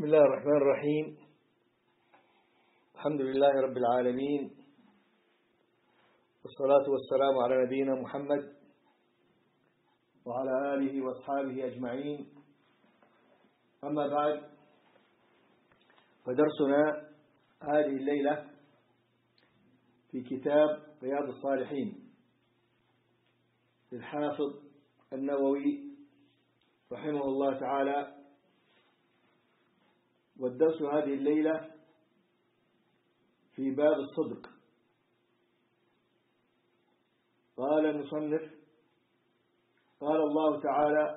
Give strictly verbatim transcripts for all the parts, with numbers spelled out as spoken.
بسم الله الرحمن الرحيم. الحمد لله رب العالمين، والصلاة والسلام على نبينا محمد وعلى آله وأصحابه أجمعين. أما بعد، فدرسنا هذه الليلة في كتاب رياض الصالحين للحافظ النووي رحمه الله تعالى. والدرس هذه الليلة في باب الصدق. قال المصنف: قال الله تعالى: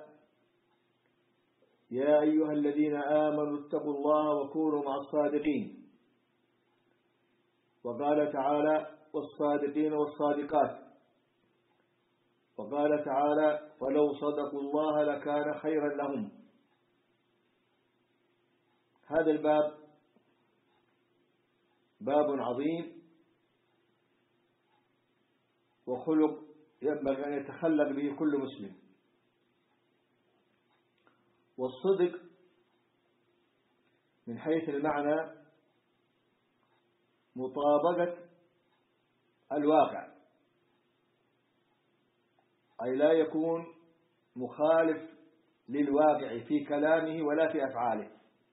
يا أيها الذين آمنوا اتقوا الله وكونوا مع الصادقين. وقال تعالى: والصادقين والصادقات. وقال تعالى: ولو صدقوا الله لكان خيرا لهم. هذا الباب باب عظيم وخلق ينبغي أن يتخلق به كل مسلم. والصدق من حيث المعنى مطابقة الواقع، أي لا يكون مخالف للواقع في كلامه ولا في أفعاله.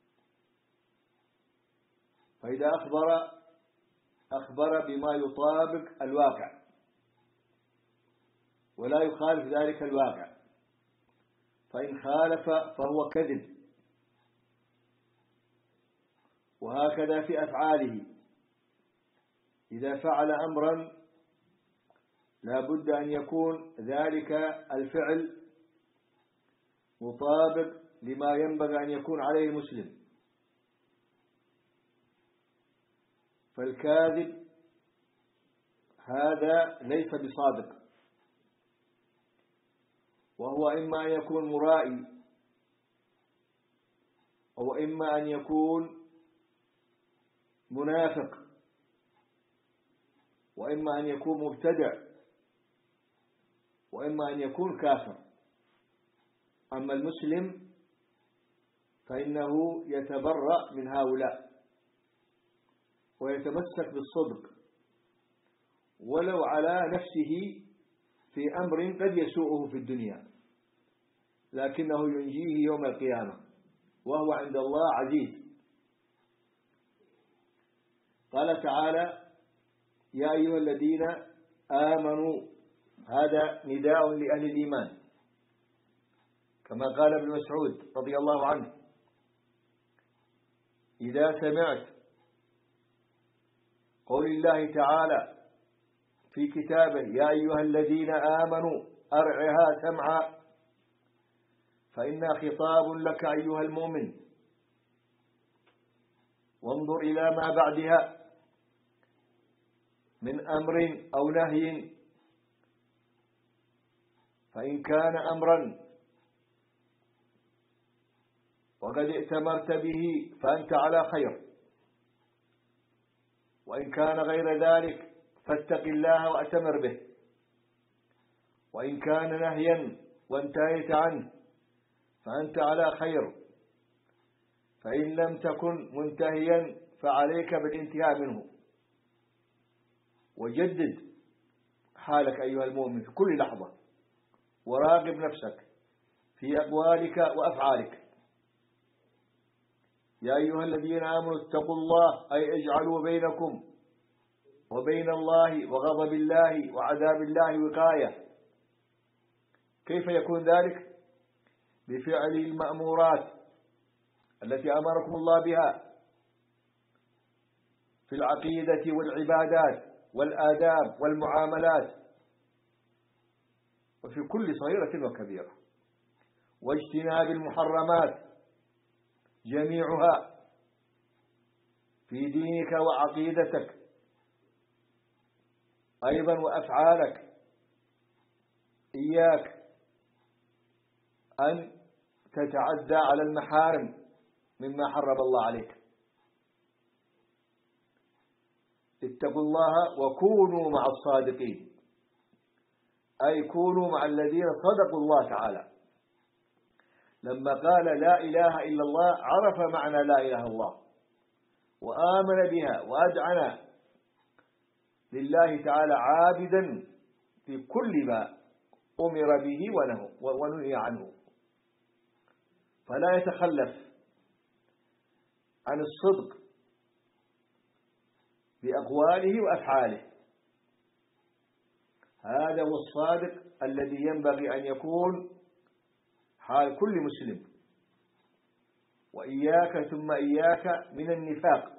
فإذا أخبر أخبر بما يطابق الواقع ولا يخالف ذلك الواقع، فإن خالف فهو كذب. وهكذا في أفعاله، إذا فعل أمرا لا بد أن يكون ذلك الفعل مطابق لما ينبغي أن يكون عليه المسلم. فالكاذب هذا ليس بصادق، وهو إما أن يكون مرائي، أو إما أن يكون منافق، وإما أن يكون مبتدع، وإما أن يكون كافر. أما المسلم فإنه يتبرأ من هؤلاء ويتمسك بالصدق ولو على نفسه في أمر قد يسوءه في الدنيا، لكنه ينجيه يوم القيامة، وهو عند الله عزيز. قال تعالى: يا أيها الذين آمنوا. هذا نداء لأهل الإيمان، كما قال ابن مسعود رضي الله عنه: إذا سمعت قول الله تعالى في كتابه: يا أيها الذين آمنوا أرعها سمعا، فإنها خطاب لك أيها المؤمن، وانظر إلى ما بعدها من أمر أو نهي، فإن كان أمرا وقد ائتمرت به فأنت على خير، وإن كان غير ذلك فاتق الله وأتمر به، وإن كان نهيا وانتهيت عنه فأنت على خير، فإن لم تكن منتهيا فعليك بالانتهاء منه. وجدد حالك أيها المؤمن في كل لحظة، وراقب نفسك في أقوالك وأفعالك. يا أيها الذين آمنوا اتقوا الله، أي اجعلوا بينكم وبين الله وغضب الله وعذاب الله وقاية. كيف يكون ذلك؟ بفعل المأمورات التي أمركم الله بها في العقيدة والعبادات والآداب والمعاملات، وفي كل صغيرة وكبيرة، واجتناب المحرمات جميعها في دينك وعقيدتك أيضا وأفعالك. إياك أن تتعدى على المحارم مما حرم الله عليك. اتقوا الله وكونوا مع الصادقين، أي كونوا مع الذين صدقوا الله تعالى. لما قال لا إله إلا الله عرف معنى لا إله إلا الله وآمن بها وأذعن لله تعالى عابدا في كل ما أمر به ونهي عنه، فلا يتخلف عن الصدق بأقواله وأفعاله. هذا هو الصادق الذي ينبغي أن يكون حال كل مسلم. وإياك ثم إياك من النفاق،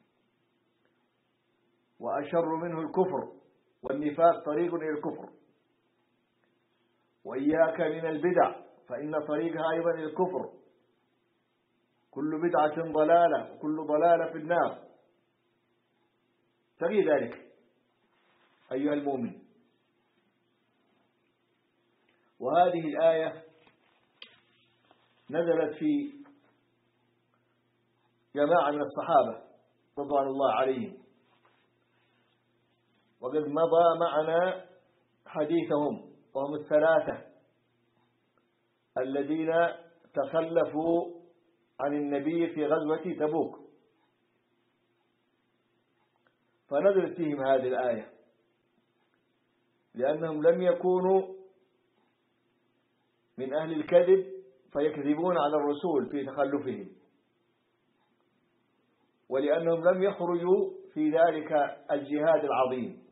وأشر منه الكفر، والنفاق طريق إلى الكفر. وإياك من البدع فإن طريقها أيضا إلى الكفر، كل بدعة ضلالة وكل ضلالة في النار. تغي ذلك أيها المؤمن. وهذه الآية نزلت في جماعة من الصحابة رضوان الله عليهم، وقد مضى معنا حديثهم، وهم الثلاثة الذين تخلفوا عن النبي في غزوة تبوك، فنزلت فيهم هذه الآية لأنهم لم يكونوا من أهل الكذب فيكذبون على الرسول في تخلفهم، ولأنهم لم يخرجوا في ذلك الجهاد العظيم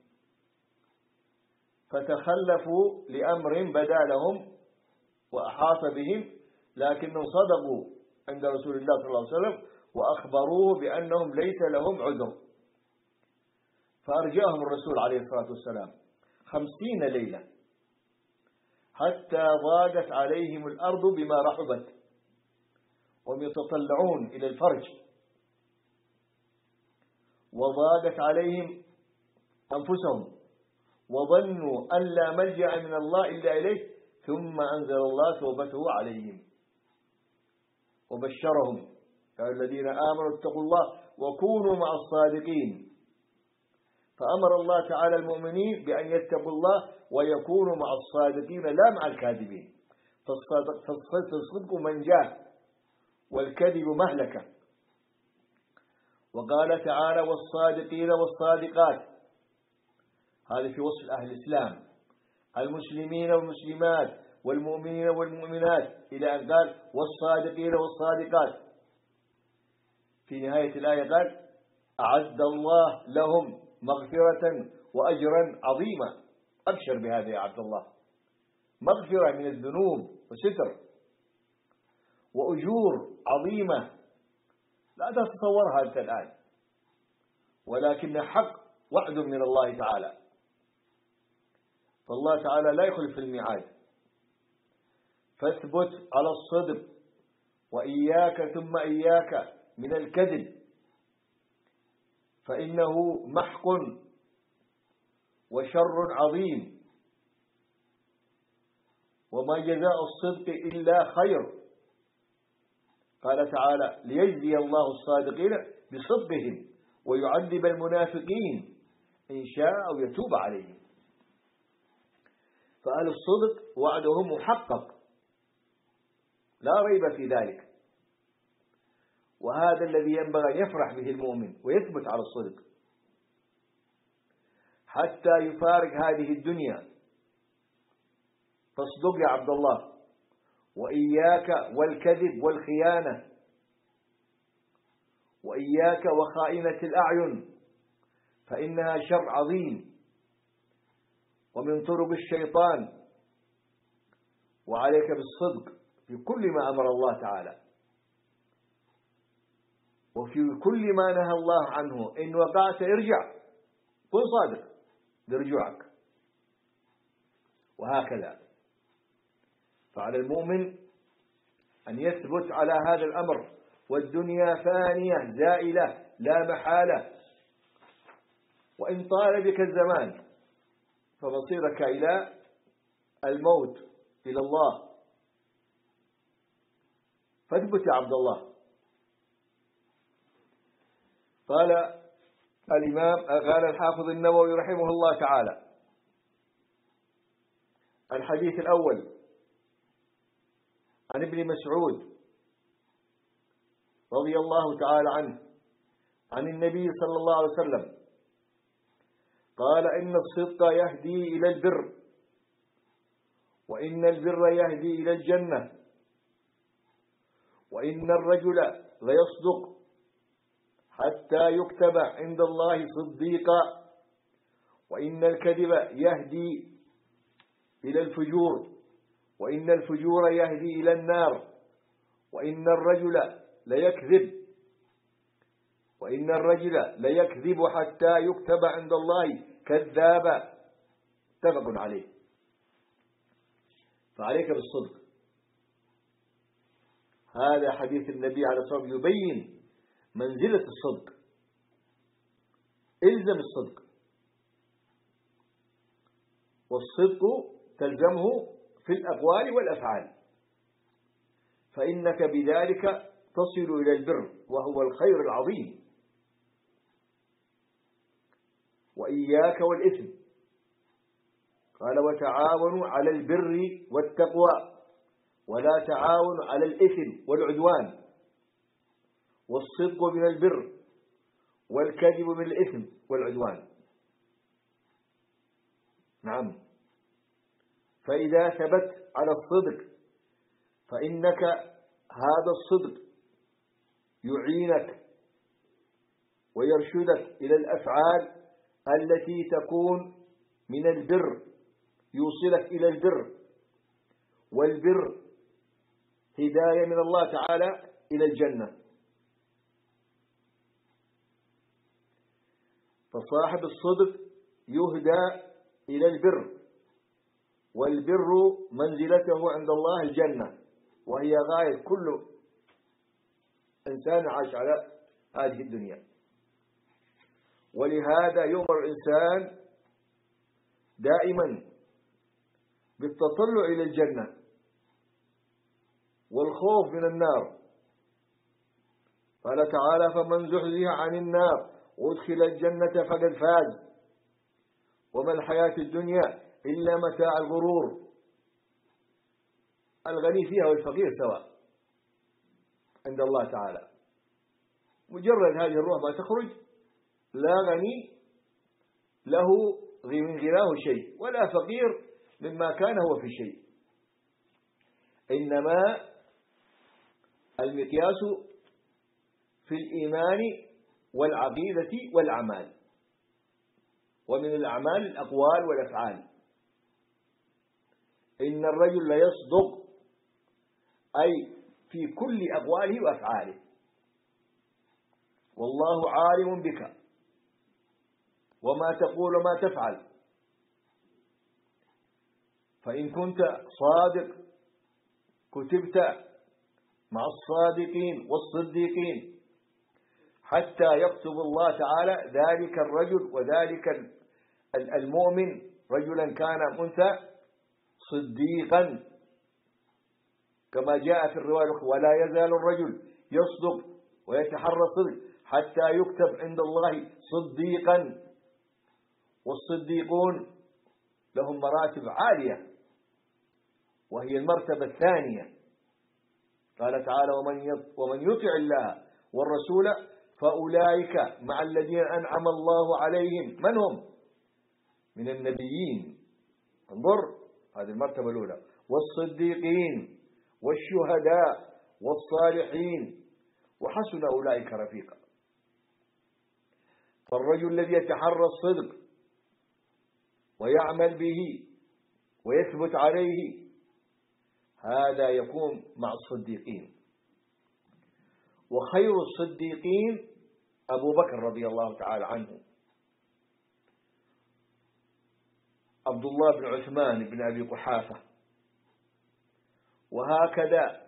فتخلفوا لأمر بدا لهم وأحاط بهم، لكنهم صدقوا عند رسول الله صلى الله عليه وسلم وأخبروه بأنهم ليس لهم عذر، فأرجاهم الرسول عليه الصلاة والسلام خمسين ليلة حتى ضاقت عليهم الأرض بما رحبت، وهم يتطلعون إلى الفرج، وضاقت عليهم أنفسهم، وظنوا أن لا ملجأ من الله إلا إليه، ثم أنزل الله توبته عليهم وبشرهم يا الذين آمنوا اتقوا الله وكونوا مع الصادقين. فأمر الله تعالى المؤمنين بأن يتقوا الله ويكونوا مع الصادقين لا مع الكاذبين، فالصدق منجاة والكذب مهلكة. وقال تعالى والصادقين والصادقات، هذا في وصف أهل الإسلام المسلمين والمسلمات والمؤمنين والمؤمنات، إلى أن قال والصادقين والصادقات. في نهاية الآية قال أعد الله لهم مغفرة وأجرا عظيما. أبشر بهذا يا عبد الله، مغفرة من الذنوب وستر وأجور عظيمة لا تتصورها أنت الآن، ولكن حق وعد من الله تعالى، فالله تعالى لا يخلف الميعاد. فاثبت على الصدق، وإياك ثم إياك من الكذب، فإنه محق وشر عظيم، وما جزاء الصدق إلا خير. قال تعالى ليجزي الله الصادقين بصدقهم ويعذب المنافقين إن شاء أو يتوب عليهم. فأهل الصدق وعدهم محقق لا ريب في ذلك، وهذا الذي ينبغي أن يفرح به المؤمن ويثبت على الصدق حتى يفارق هذه الدنيا. فاصدق يا عبد الله، وإياك والكذب والخيانة، وإياك وخائنة الأعين، فإنها شر عظيم ومن طرق الشيطان. وعليك بالصدق في كل ما أمر الله تعالى، وفي كل ما نهى الله عنه. إن وقعت ارجع، كن صادق برجوعك، وهكذا. فعلى المؤمن أن يثبت على هذا الأمر، والدنيا فانية زائلة لا محالة، وإن طال بك الزمان فمصيرك إلى الموت، إلى الله. فاثبت يا عبد الله. قال الإمام قال الحافظ النووي رحمه الله تعالى: الحديث الأول عن ابن مسعود رضي الله تعالى عنه عن النبي صلى الله عليه وسلم قال إن الصدق يهدي إلى البر، وإن البر يهدي إلى الجنة، وإن الرجل ليصدق حتى يكتب عند الله صديقا، وإن الكذب يهدي إلى الفجور، وإن الفجور يهدي إلى النار، وإن الرجل ليكذب وإن الرجل ليكذب حتى يكتب عند الله كذابا. متفق عليه. فعليك بالصدق. هذا حديث النبي عليه الصلاة والسلام يبين منزلة الصدق. إلزم الصدق، والصدق تلزمه في الأقوال والأفعال، فإنك بذلك تصل إلى البر وهو الخير العظيم. وإياك والإثم، قال وتعاونوا على البر والتقوى ولا تعاونوا على الإثم والعدوان. والصدق من البر والكذب من الإثم والعدوان. نعم. فإذا ثبت على الصدق فإنك هذا الصدق يعينك ويرشدك إلى الأفعال التي تكون من البر، يوصلك إلى البر. والبر هداية من الله تعالى إلى الجنة. فصاحب الصدق يهدى إلى البر، والبر منزلته عند الله الجنة، وهي غاية كل إنسان عاش على هذه الدنيا. ولهذا يؤمر الإنسان دائما بالتطلع إلى الجنة والخوف من النار. قال تعالى فمن زحزح عن النار وادخل الجنة فقد فاز وما الحياة الدنيا إلا متاع الغرور. الغني فيها والفقير سواء عند الله تعالى. مجرد هذه الروح ما تخرج لا غني له من غناه شيء ولا فقير مما كان هو في شيء. إنما المقياس في الإيمان والعقيدة والأعمال، ومن الأعمال الأقوال والأفعال. إن الرجل ليصدق أي في كل أقواله وأفعاله، والله عالم بك وما تقول وما تفعل. فإن كنت صادق كتبت مع الصادقين والصديقين حتى يكتب الله تعالى ذلك الرجل وذلك المؤمن رجلا كان أم أنثى صديقا، كما جاء في الرواية ولا يزال الرجل يصدق ويتحرى الصدق حتى يكتب عند الله صديقا. والصديقون لهم مراتب عالية وهي المرتبة الثانية. قال تعالى ومن يطع الله والرسول فأولئك مع الذين أنعم الله عليهم. من هم؟ من النبيين. انظر هذه المرتبة الأولى. والصديقين والشهداء والصالحين وحسن أولئك رفيقا. فالرجل الذي يتحرى الصدق ويعمل به ويثبت عليه هذا يكون مع الصديقين. وخير الصديقين أبو بكر رضي الله تعالى عنه، عبد الله بن عثمان بن أبي قحافة، وهكذا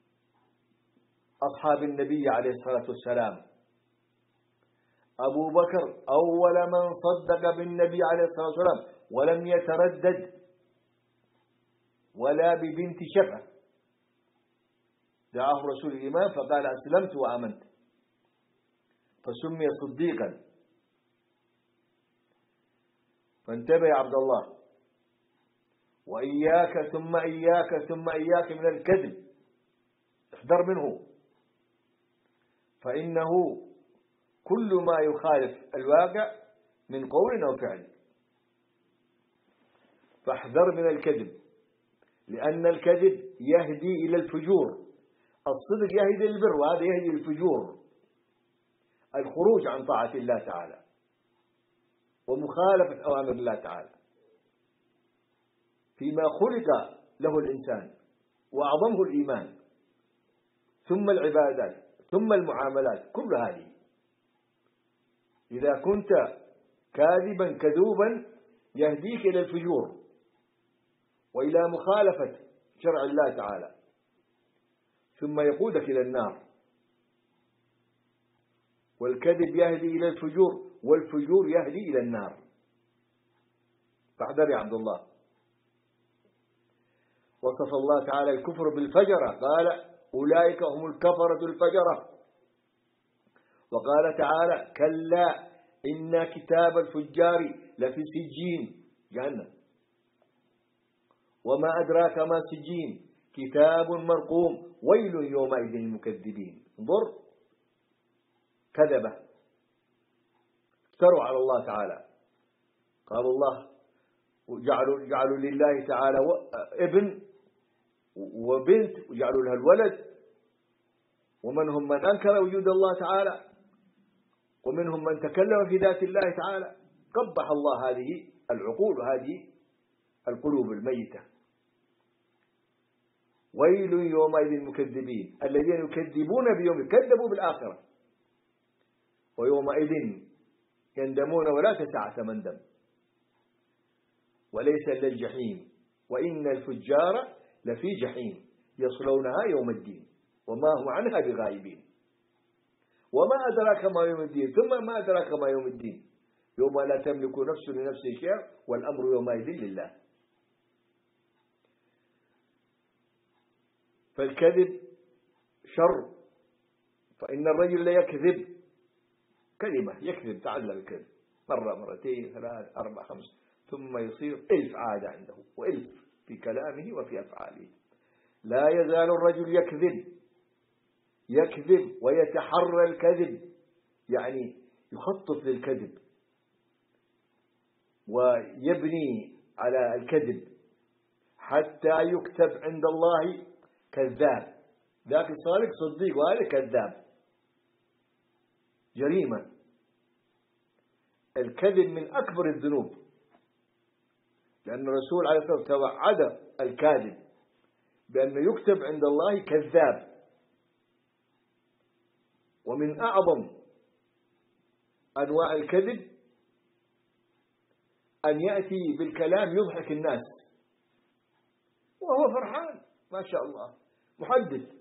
أصحاب النبي عليه الصلاة والسلام. أبو بكر أول من صدق بالنبي عليه الصلاة والسلام ولم يتردد ولا ببنت شفة. دعاه رسول الإيمان فقال أسلمت وآمنت فسمي صديقا. فانتبه يا عبد الله، وإياك ثم إياك ثم إياك من الكذب احذر منه، فإنه كل ما يخالف الواقع من قول أو فعل. فاحذر من الكذب، لأن الكذب يهدي إلى الفجور، الصدق يهدي للبر وهذا يهدي للفجور، الخروج عن طاعة الله تعالى ومخالفة أوامر الله تعالى فيما خلق له الإنسان، وأعظمه الإيمان ثم العبادات ثم المعاملات كل هذه. إذا كنت كاذبا كذوبا يهديك إلى الفجور وإلى مخالفة شرع الله تعالى، ثم يقودك إلى النار. والكذب يهدي إلى الفجور والفجور يهدي إلى النار. فاحذر يا عبد الله. وصف الله تعالى الكفر بالفجرة، قال أولئك هم الكفرة الفجرة. وقال تعالى كلا إن كتاب الفجار لفي سجين جهنم، وما أدراك ما سجين كتاب مرقوم ويل يومئذ للمكذبين. انظر، كذبة، افتروا على الله تعالى. قال الله وجعلوا جعلوا لله تعالى ابن وبنت وجعلوا لها الولد، ومنهم من أنكر وجود الله تعالى، ومنهم من تكلم في ذات الله تعالى. قبح الله هذه العقول وهذه القلوب الميتة. ويل يومئذ للمكذبين الذين يكذبون بيوم، كذبوا بالآخرة، ويومئذ يندمون ولا تسعة مندم. وليس إلا الجحيم وإن الفجار لفي جحيم يصلونها يوم الدين وما هم عنها بغائبين. وما أدراك ما يوم الدين، ثم ما أدراك ما يوم الدين، يوم لا تملك نفس لنفس شيئا والأمر يومئذ لله. فالكذب شر، فإن الرجل لا يكذب كلمة، يكذب، تعلم الكذب مرة مرتين ثلاث أربع خمس، ثم يصير ألف عادة عنده وألف في كلامه وفي أفعاله. لا يزال الرجل يكذب يكذب ويتحرى الكذب، يعني يخطط للكذب ويبني على الكذب حتى يكتب عند الله كذاب. ذاك الصادق صديق وهذا كذاب. جريمة. الكذب من أكبر الذنوب، لأن الرسول عليه الصلاة والسلام توعد الكاذب بأنه يكتب عند الله كذاب. ومن أعظم أنواع الكذب أن يأتي بالكلام يضحك الناس وهو فرحان ما شاء الله، محدث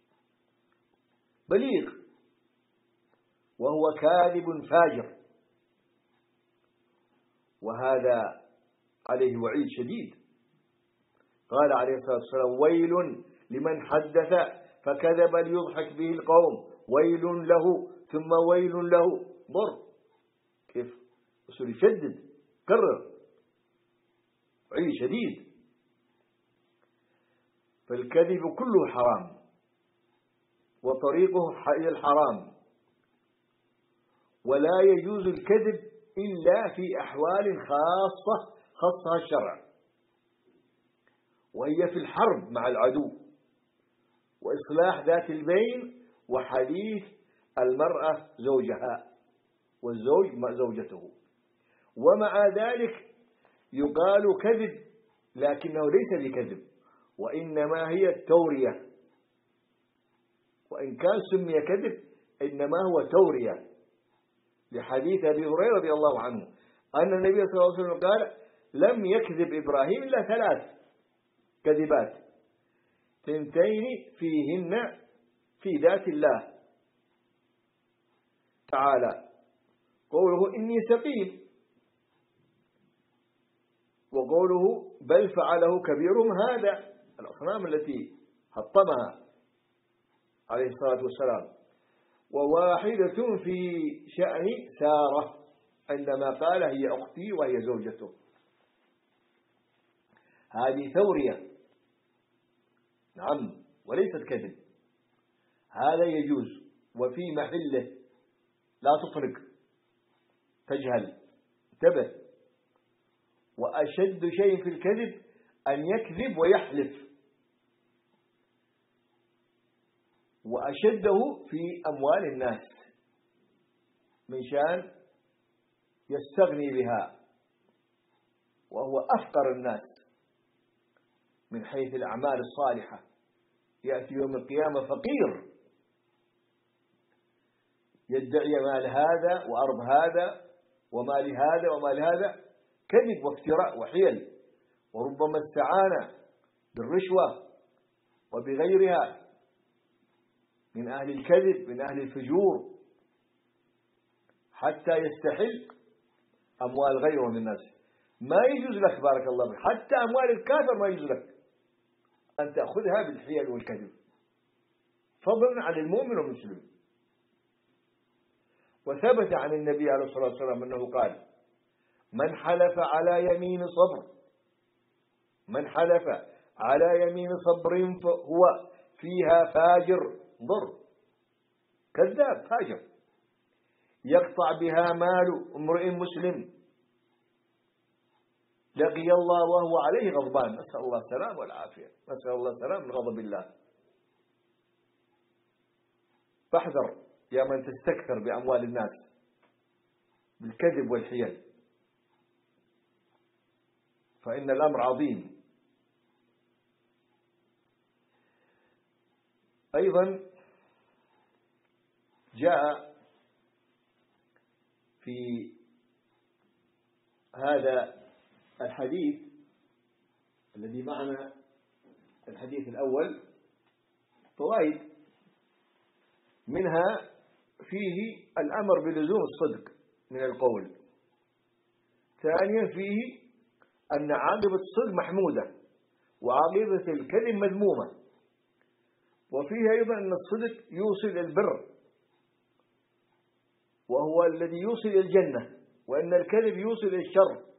بليغ، وهو كاذب فاجر، وهذا عليه وعيد شديد. قال عليه الصلاة والسلام ويل لمن حدث فكذب ليضحك به القوم، ويل له ثم ويل له. ضر كيف رسول يشدد، كرر، وعيد شديد. فالكذب كله حرام وطريقه إلى الحرام، ولا يجوز الكذب إلا في أحوال خاصة خصها الشرع، وهي في الحرب مع العدو وإصلاح ذات البين وحديث المرأة زوجها والزوج مع زوجته. ومع ذلك يقال كذب لكنه ليس بكذب، وإنما هي التورية، وإن كان سمي كذب إنما هو تورية، لحديث أبي هريرة رضي الله عنه أن النبي صلى الله عليه وسلم قال لم يكذب إبراهيم إلا ثلاث كذبات، ثنتين فيهن في ذات الله تعالى، قوله إني سقيم، وقوله بل فعله كبيرهم هذا، الأصنام التي حطمها عليه الصلاة والسلام. وواحدة في شأن سارة عندما قال هي أختي وهي زوجته. هذه ثورية، نعم، وليست كذب. هذا يجوز وفي محله، لا تطرق تجهل، انتبه. وأشد شيء في الكذب أن يكذب ويحلف، وأشده في أموال الناس من شان يستغني بها، وهو أفقر الناس من حيث الأعمال الصالحة، يأتي يوم القيامة فقير يدعي مال هذا وأرض هذا ومال هذا ومال هذا، كذب وافتراء وحيل، وربما استعان بالرشوة وبغيرها من أهل الكذب من أهل الفجور حتى يستحل أموال غيره من الناس. ما يجوز لك بارك الله فيك، حتى أموال الكافر ما يجوز لك أن تأخذها بالحيل والكذب، فضلا عن المؤمن والمسلم. وثبت عن النبي عليه الصلاة والسلام أنه قال: من حلف على يمين صبر من حلف على يمين صبر فهو فيها فاجر ضر، كذاب فاجر، يقطع بها مال امرئ مسلم لقي الله وهو عليه غضبان، نسأل الله السلام والعافية، نسأل الله السلام من غضب الله. فاحذر يا من تستكثر بأموال الناس بالكذب والحيل، فإن الأمر عظيم. أيضا جاء في هذا الحديث الذي معنا، الحديث الأول، فوائد، منها فيه الأمر بلزوم الصدق من القول. ثانيا فيه أن عاقبة الصدق محمودة وعاقبة الكذب مذمومة. وفيه أيضا أن الصدق يوصل البر وهو الذي يوصل الجنة، وأن الكذب يوصل الشر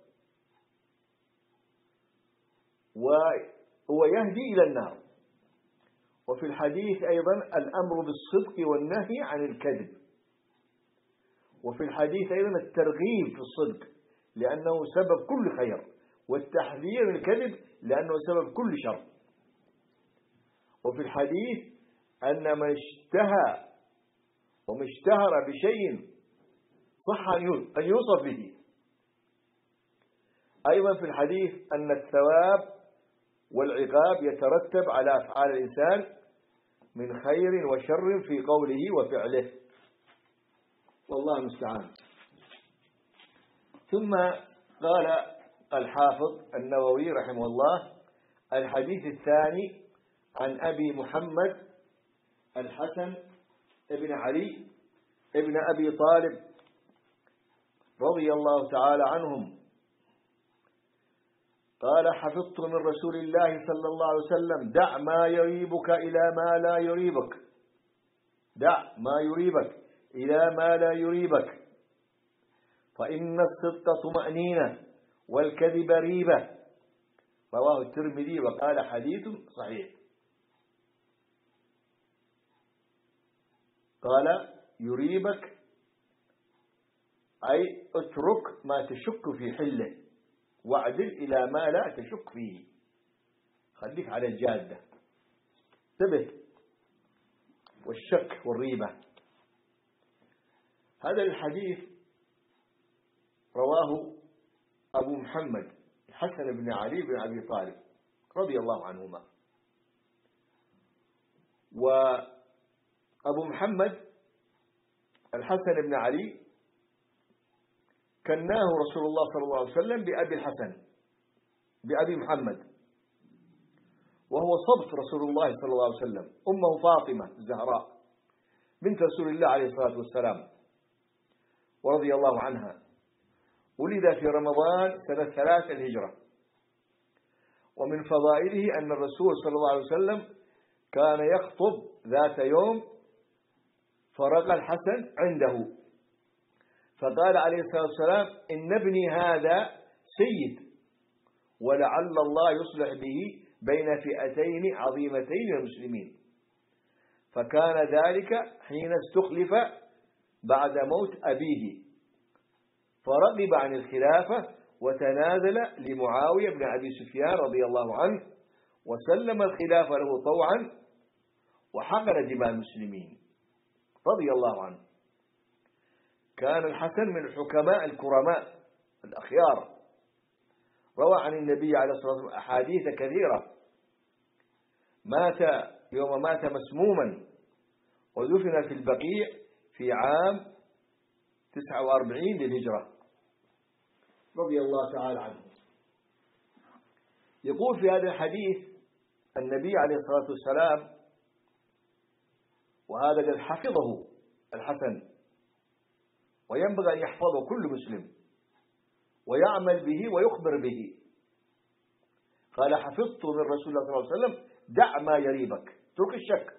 وهو يهدي إلى النار. وفي الحديث أيضا الأمر بالصدق والنهي عن الكذب. وفي الحديث أيضا الترغيب في الصدق لأنه سبب كل خير، والتحذير من الكذب لأنه سبب كل شر. وفي الحديث أن من اشتهى ومن اشتهر بشيء صح أن يوصف به. أيضا في الحديث أن الثواب والعقاب يترتب على أفعال الإنسان من خير وشر في قوله وفعله، والله المستعان. ثم قال الحافظ النووي رحمه الله: الحديث الثاني عن أبي محمد الحسن ابن علي ابن أبي طالب رضي الله تعالى عنهم قال: حفظت من رسول الله صلى الله عليه وسلم: دع ما يريبك إلى ما لا يريبك دع ما يريبك إلى ما لا يريبك، فإن الصدق طمأنينة والكذب ريبة. رواه الترمذي وقال: حديث صحيح. قال: يريبك أي اترك ما تشك في حله واعدل إلى ما لا تشك فيه، خليك على الجادة، انتبه. والشك والريبة، هذا الحديث رواه أبو محمد الحسن بن علي بن أبي طالب رضي الله عنهما. وأبو محمد الحسن بن علي كناه رسول الله صلى الله عليه وسلم بأبي الحسن بأبي محمد، وهو صبت رسول الله صلى الله عليه وسلم. أمه فاطمة الزهراء بنت رسول الله عليه الصلاة والسلام ورضي الله عنها، ولد في رمضان سنة ثلاث الهجرة. ومن فضائله أن الرسول صلى الله عليه وسلم كان يخطب ذات يوم فرق الحسن عنده، فقال عليه الصلاة والسلام: إن ابني هذا سيد، ولعل الله يصلح به بين فئتين عظيمتين من المسلمين. فكان ذلك حين استخلف بعد موت أبيه، فرغب عن الخلافة وتنازل لمعاوية بن أبي سفيان رضي الله عنه، وسلم الخلافة له طوعا وحقن دماء المسلمين رضي الله عنه. كان الحسن من الحكماء الكرماء الأخيار، روى عن النبي عليه الصلاة والسلام أحاديث كثيرة. مات يوم مات مسموما، ودفن في البقيع في عام تسعة وأربعين للهجرة رضي الله تعالى عنه. يقول في هذا الحديث النبي عليه الصلاة والسلام، وهذا الذي حفظه الحسن وينبغي أن يحفظه كل مسلم ويعمل به ويخبر به، قال: حفظت من رسول الله صلى الله عليه وسلم: دع ما يريبك، اترك الشك.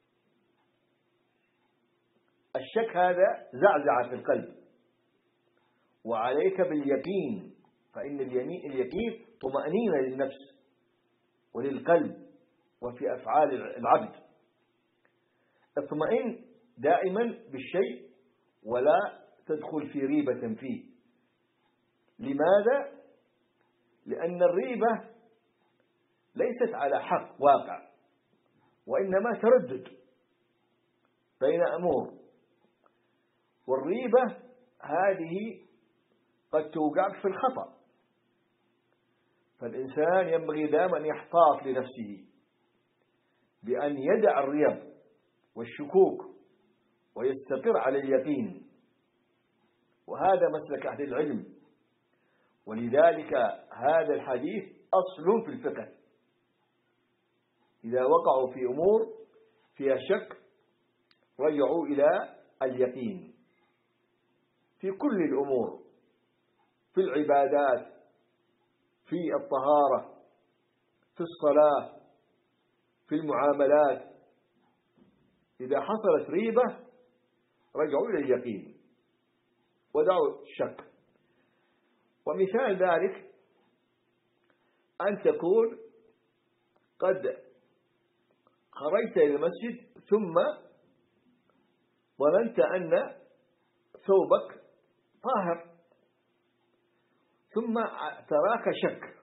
الشك هذا زعزعة في القلب، وعليك باليقين، فإن اليقين طمأنينة للنفس وللقلب وفي أفعال العبد. اطمئن دائما بالشيء ولا تدخل في ريبة فيه. لماذا؟ لأن الريبة ليست على حق واقع، وإنما تردد بين أمور، والريبة هذه قد توقعك في الخطأ. فالإنسان ينبغي دائما أن يحتاط لنفسه بأن يدع الريب والشكوك ويستقر على اليقين، وهذا مسلك أهل العلم. ولذلك هذا الحديث أصل في الفقه. إذا وقعوا في أمور فيها شك رجعوا إلى اليقين في كل الأمور، في العبادات، في الطهارة، في الصلاة، في المعاملات. إذا حصلت ريبة رجعوا إلى اليقين ودعوا الشك. ومثال ذلك أن تكون قد خرجت إلى المسجد ثم ظننت أن ثوبك طاهر، ثم تراك شك،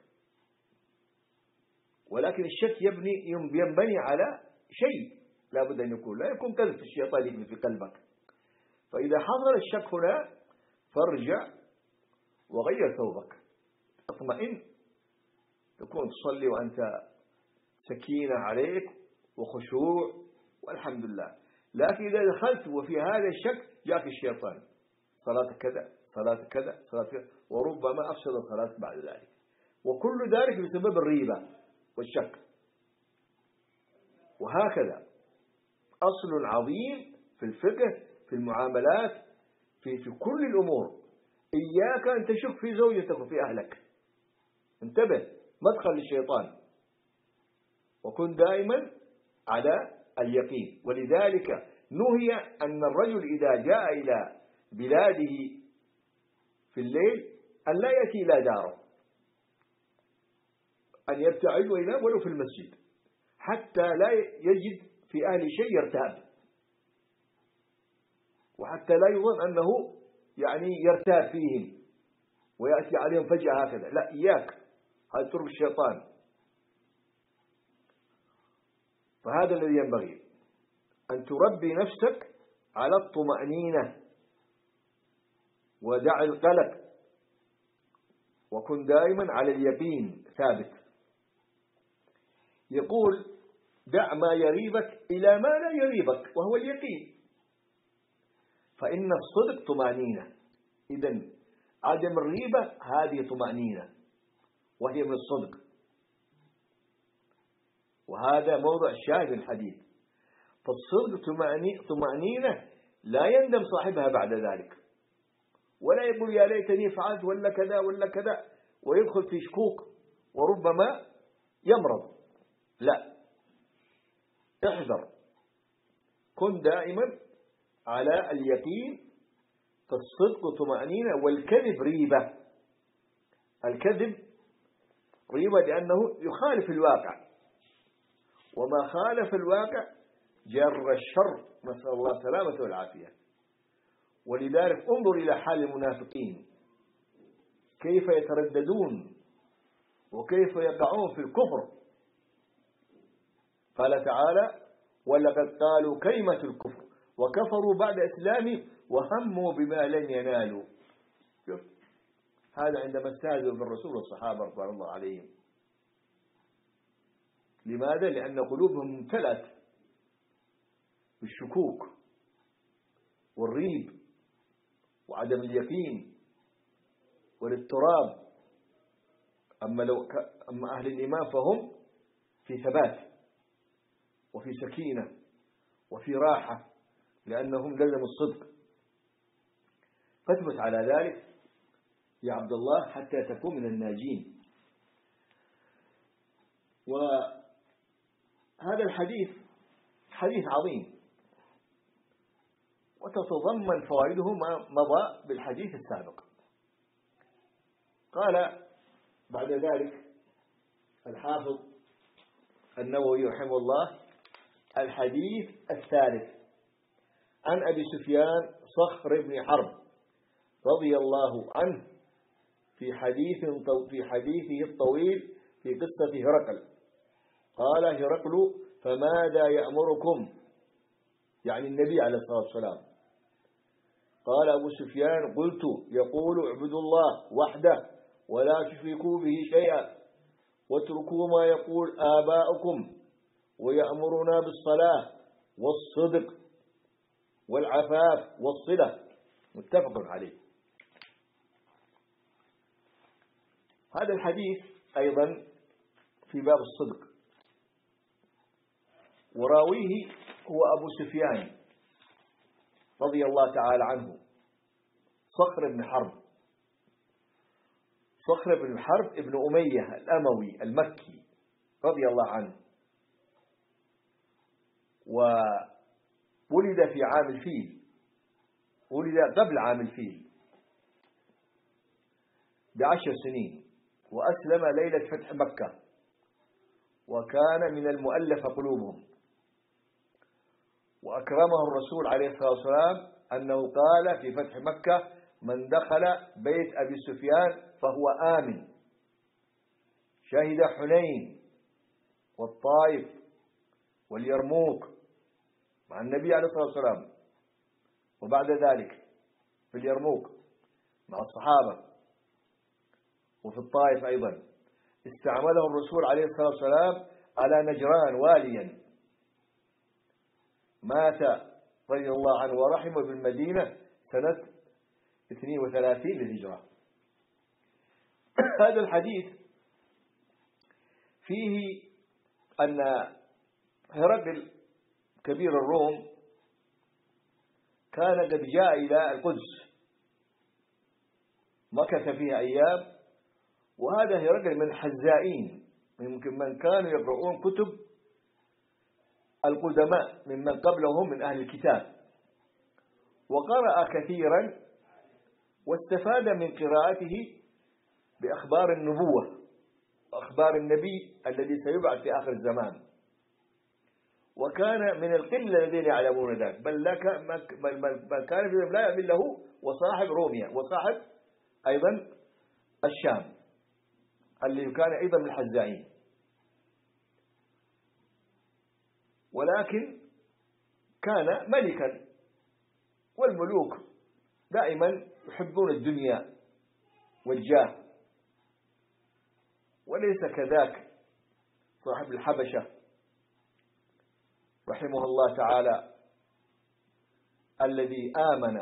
ولكن الشك يبني ينبني على شيء لا بد أن يكون، لا يكون كذب الشيطان يبني في قلبك. فإذا حصل الشك هنا فارجع وغير ثوبك، اطمئن، تكون تصلي وأنت سكينة عليك وخشوع والحمد لله. لكن إذا دخلت وفي هذا الشك جاءك الشيطان: صلاتك كذا، صلاتك كذا، صلاتك كذا، وربما أفسد صلاتك بعد ذلك. وكل ذلك بسبب الريبة والشك. وهكذا أصل عظيم في الفقه، في المعاملات، في, في كل الأمور. إياك أن تشك في زوجتك وفي أهلك، انتبه، مدخل للشيطان، وكن دائما على اليقين. ولذلك نهي أن الرجل إذا جاء إلى بلاده في الليل أن لا يأتي إلى داره، أن يبتعد وينام ولو في المسجد، حتى لا يجد في أهل شيء يرتاب، وحتى لا يظن أنه يعني يرتاب فيهم ويأتي عليهم فجأة هكذا. لا، إياك، هذا ترك الشيطان. فهذا الذي ينبغي أن تربي نفسك على الطمأنينة، ودع القلق، وكن دائما على اليقين ثابت. يقول: دع ما يريبك إلى ما لا يريبك، وهو اليقين، فإن الصدق طمأنينة. إذن عدم الريبة هذه طمأنينة وهي من الصدق، وهذا موضع الشاهد الحديث. فالصدق طمأنينة لا يندم صاحبها بعد ذلك، ولا يقول يا ليتني فعلت ولا كذا ولا كذا ويدخل في شكوك وربما يمرض. لا، احذر، كن دائما على اليقين. فالصدق طمأنينة، والكذب ريبة. الكذب ريبة لأنه يخالف الواقع، وما خالف الواقع جر الشر، نسأل الله السلامة والعافية. ولذلك انظر إلى حال المنافقين كيف يترددون وكيف يقعون في الكفر. قال تعالى: ولقد قالوا كلمة الكفر وكفروا بعد إسلامهم وهموا بما لن ينالوا. شوف هذا عندما استهزئوا بالرسول والصحابة رضوان الله عليهم. لماذا؟ لأن قلوبهم امتلأت بالشكوك والريب وعدم اليقين والاضطراب. أما لو ك... أما أهل الإيمان فهم في ثبات وفي سكينة وفي راحة، لأنهم لزموا الصدق. فاثبت على ذلك يا عبد الله حتى تكون من الناجين. وهذا الحديث حديث عظيم وتتضمن فوائده ما مضى بالحديث السابق. قال بعد ذلك الحافظ النووي رحمه الله: الحديث الثالث عن أبي سفيان صخر بن حرب رضي الله عنه في حديث في حديثه الطويل في قصة هرقل. قال هرقل: فماذا يأمركم؟ يعني النبي عليه الصلاة والسلام. قال أبو سفيان: قلت: يقول اعبدوا الله وحده ولا تشركوا به شيئا واتركوا ما يقول آباؤكم ويأمرنا بالصلاة والصدق والعفاف والصلة. متفق عليه. هذا الحديث أيضا في باب الصدق، وراويه هو أبو سفيان رضي الله تعالى عنه صخر بن حرب. صخر بن حرب ابن أمية الأموي المكي رضي الله عنه، وولد في عام الفيل، ولد قبل عام الفيل بعشر سنين، وأسلم ليلة فتح مكة، وكان من المؤلف قلوبهم. وأكرمه الرسول عليه الصلاة والسلام أنه قال في فتح مكة: من دخل بيت أبي سفيان فهو آمن. شهد حنين والطائف واليرموك مع النبي عليه الصلاة والسلام، وبعد ذلك في اليرموك مع الصحابة، وفي الطائف أيضا استعمله الرسول عليه الصلاة والسلام على نجران واليا. مات رضي الله عنه ورحمه بالمدينة سنة اثنين وثلاثين للهجرة. هذا الحديث فيه أن هرقل كبير الروم كان قد جاء إلى القدس، مكث فيها أيام، وهذا هرقل من الحزائين، يمكن من كانوا يقرؤون كتب القدماء ممن قبلهم من أهل الكتاب، وقرأ كثيرا واستفاد من قراءته بأخبار النبوة وأخبار النبي الذي سيبعث في آخر الزمان، وكان من القلة الذين يعلمون ذلك، بل, لك بل, بل كان فيهم لا يأمن له وصاحب روميا وصاحب أيضا الشام الذي كان أيضا من الحزائين. ولكن كان ملكا، والملوك دائما يحبون الدنيا والجاه، وليس كذاك صاحب الحبشة رحمه الله تعالى الذي آمن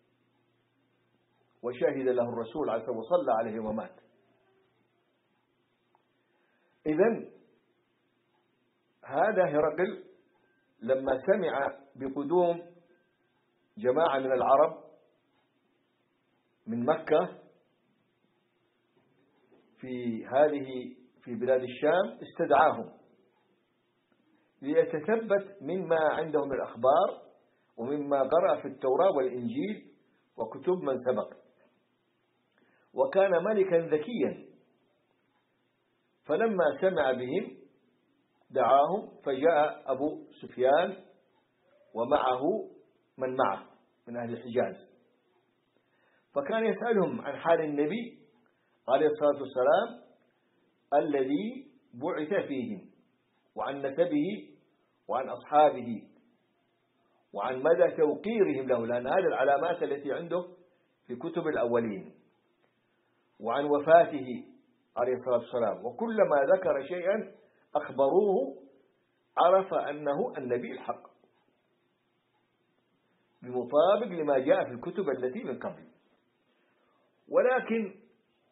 وشهد له الرسول عليه الصلاة والسلام وصلى عليه ومات. إذن هذا هرقل لما سمع بقدوم جماعة من العرب من مكة في هذه في بلاد الشام استدعاهم ليتثبت مما عندهم من الأخبار ومما قرأ في التوراة والإنجيل وكتب من سبق، وكان ملكا ذكيا. فلما سمع بهم دعاهم، فجاء أبو سفيان ومعه من معه من أهل الحجاز، فكان يسألهم عن حال النبي عليه الصلاة والسلام الذي بعث فيهم، وعن نسبه وعن أصحابه وعن مدى توقيرهم له، لأن هذه العلامات التي عنده في كتب الأولين، وعن وفاته عليه الصلاة والسلام. وكلما ذكر شيئا أخبروه عرف أنه النبي الحق بمطابق لما جاء في الكتب التي من قبل، ولكن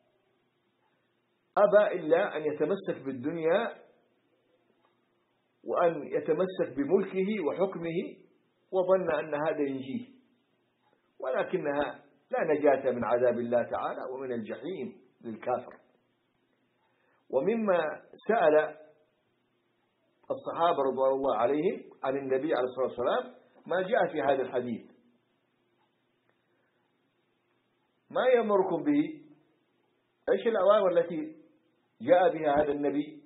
أبى إلا أن يتمسك بالدنيا وأن يتمسك بملكه وحكمه، وظن أن هذا ينجيه، ولكنها لا نجاة من عذاب الله تعالى ومن الجحيم للكافر. ومما سأل الصحابة رضوان الله عليهم عن النبي عليه الصلاة والسلام ما جاء في هذا الحديث: ما يأمركم به؟ إيش الأوامر التي جاء بها هذا النبي؟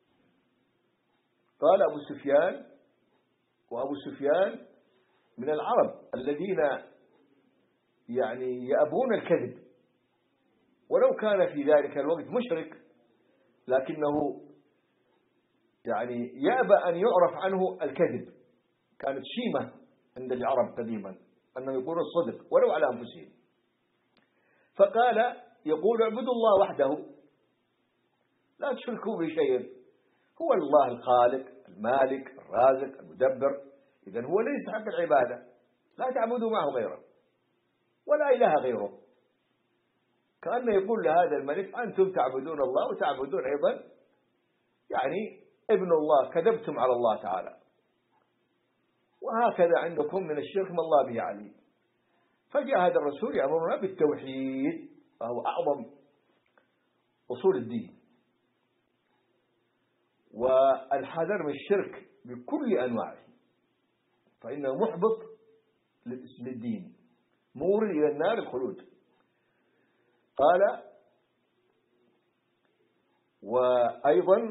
قال أبو سفيان، وأبو سفيان من العرب الذين يعني يأبون الكذب، ولو كان في ذلك الوقت مشرك، لكنه يعني يأبى أن يعرف عنه الكذب. كانت شيمة عند العرب قديما أنهم يقولون الصدق ولو على أنفسهم. فقال يقول: اعبدوا الله وحده لا تشركوا به شيئا، هو الله الخالق المالك الرازق المدبر، إذن هو ليس حق العبادة، لا تعبدوا معه غيره ولا إله غيره. كأنه يقول لهذا الملك: أنتم تعبدون الله وتعبدون أيضا يعني ابن الله، كذبتم على الله تعالى، وهكذا عندكم من الشرك ما الله به عليم. فجاء هذا الرسول يأمرنا بالتوحيد، وهو أعظم أصول الدين، والحذر من الشرك بكل أنواعه، فإنه محبط للدين مورد إلى النار الخلود. قال: وأيضا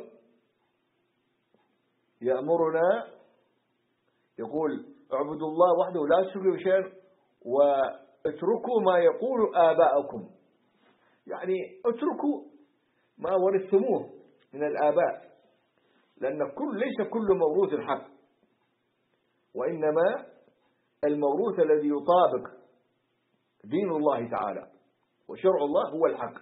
يأمرنا يقول: اعبدوا الله وحده لا تشركوا شيئا واتركوا ما يقول آباءكم، يعني اتركوا ما ورثتموه من الآباء، لأن كل ليس كل موروث الحق، وإنما الموروث الذي يطابق دين الله تعالى وشرع الله هو الحق.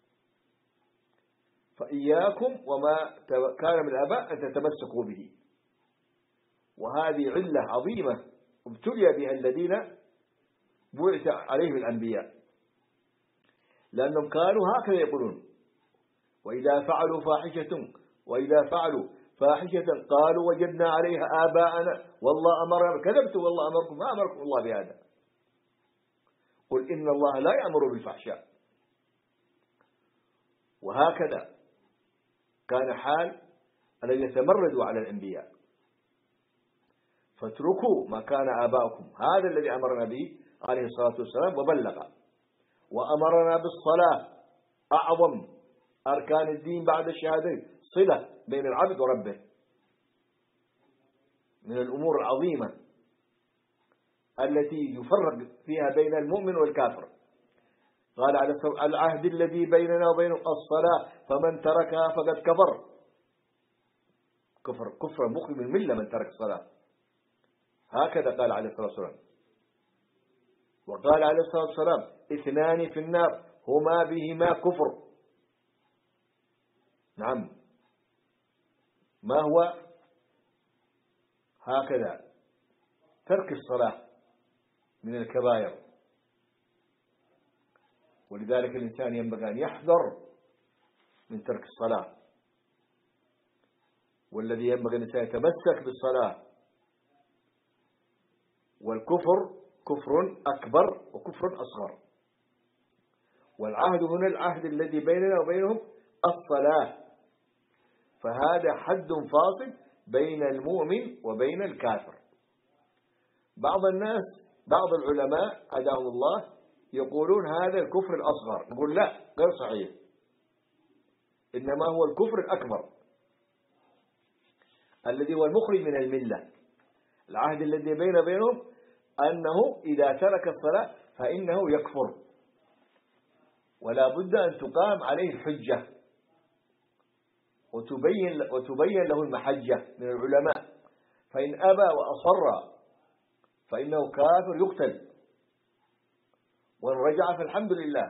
فإياكم وما كان من الآباء أن تتمسكوا به. وهذه علة عظيمة ابتلي بها الذين بعث عليهم الأنبياء، لأنهم كانوا هكذا يقولون: وإذا فعلوا فاحشة وإذا فعلوا فاحشة قالوا وجدنا عليها آباءنا والله أمرنا. كذبتم والله أمركم، ما أمركم الله بهذا. قل إن الله لا يأمر بالفحشاء. وهكذا كان حال الذين يتمردوا على الأنبياء. فاتركوا ما كان آباؤكم، هذا الذي أمرنا به عليه الصلاة والسلام وبلغ. وأمرنا بالصلاة، أعظم أركان الدين بعد الشهادتين، صلة بين العبد وربه، من الأمور العظيمة التي يفرق فيها بين المؤمن والكافر. قال على العهد الذي بيننا وبينهم الصلاة فمن تركها فقد كفر. كفر كفر مخرج من الملة من ترك الصلاة، هكذا قال عليه الصلاة والسلام. وقال عليه الصلاة والسلام: اثنان في النار هما بهما كفر. نعم، ما هو؟ هكذا ترك الصلاة من الكبائر، ولذلك الإنسان ينبغي أن يحذر من ترك الصلاة، والذي ينبغي الإنسان يتمسك بالصلاة. والكفر كفر أكبر وكفر أصغر، والعهد هنا العهد الذي بيننا وبينهم الصلاة، فهذا حد فاصل بين المؤمن وبين الكافر. بعض الناس بعض العلماء هداهم الله يقولون هذا الكفر الأصغر، نقول لا، غير صحيح، إنما هو الكفر الأكبر الذي هو المخرج من الملة، العهد الذي بين بينهم أنه إذا ترك الصلاة فإنه يكفر، ولا بد أن تقام عليه الحجة وتبين وتبين له المحجة من العلماء، فإن أبى وأصر فإنه كافر يقتل، وإن رجع فالحمد لله.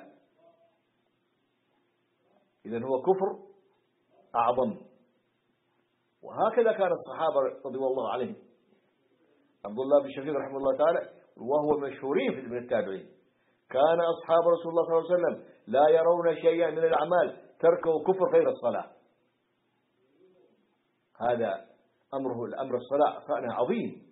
إذن هو كفر أعظم. وهكذا كان الصحابة رضي الله عليهم. عبد الله بن شقيق رحمه الله تعالى وهو مشهورين من التابعين، كان أصحاب رسول الله صلى الله عليه وسلم لا يرون شيئا من الأعمال تركه كفر غير الصلاة. هذا أمره الأمر الصلاة فأنا عظيم.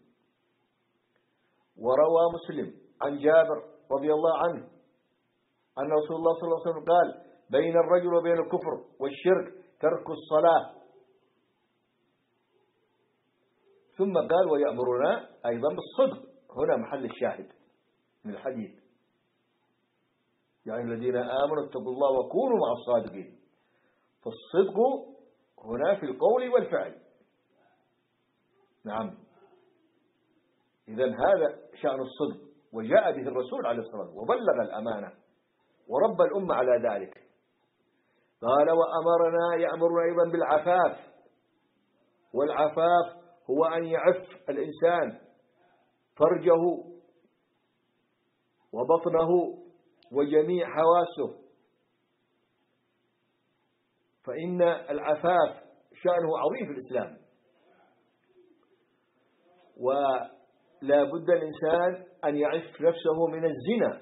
وروى مسلم عن جابر رضي الله عنه أن رسول الله صلى الله عليه وسلم قال: بين الرجل وبين الكفر والشرك ترك الصلاة. ثم قال: ويأمرنا أيضا بالصدق. هنا محل الشاهد من الحديث: يا أيها الذين آمنوا اتقوا الله وكونوا مع الصادقين. فالصدق هنا في القول والفعل. نعم، إذن هذا شأن الصدق، وجاء به الرسول عليه الصلاة والسلام وبلغ الأمانة وربى الأمة على ذلك. قال: وأمرنا يأمرنا أيضا بالعفاف. والعفاف هو أن يعف الإنسان فرجه وبطنه وجميع حواسه، فإن العفاف شأنه عظيم في الإسلام. ولا بد الإنسان أن يعف نفسه من الزنا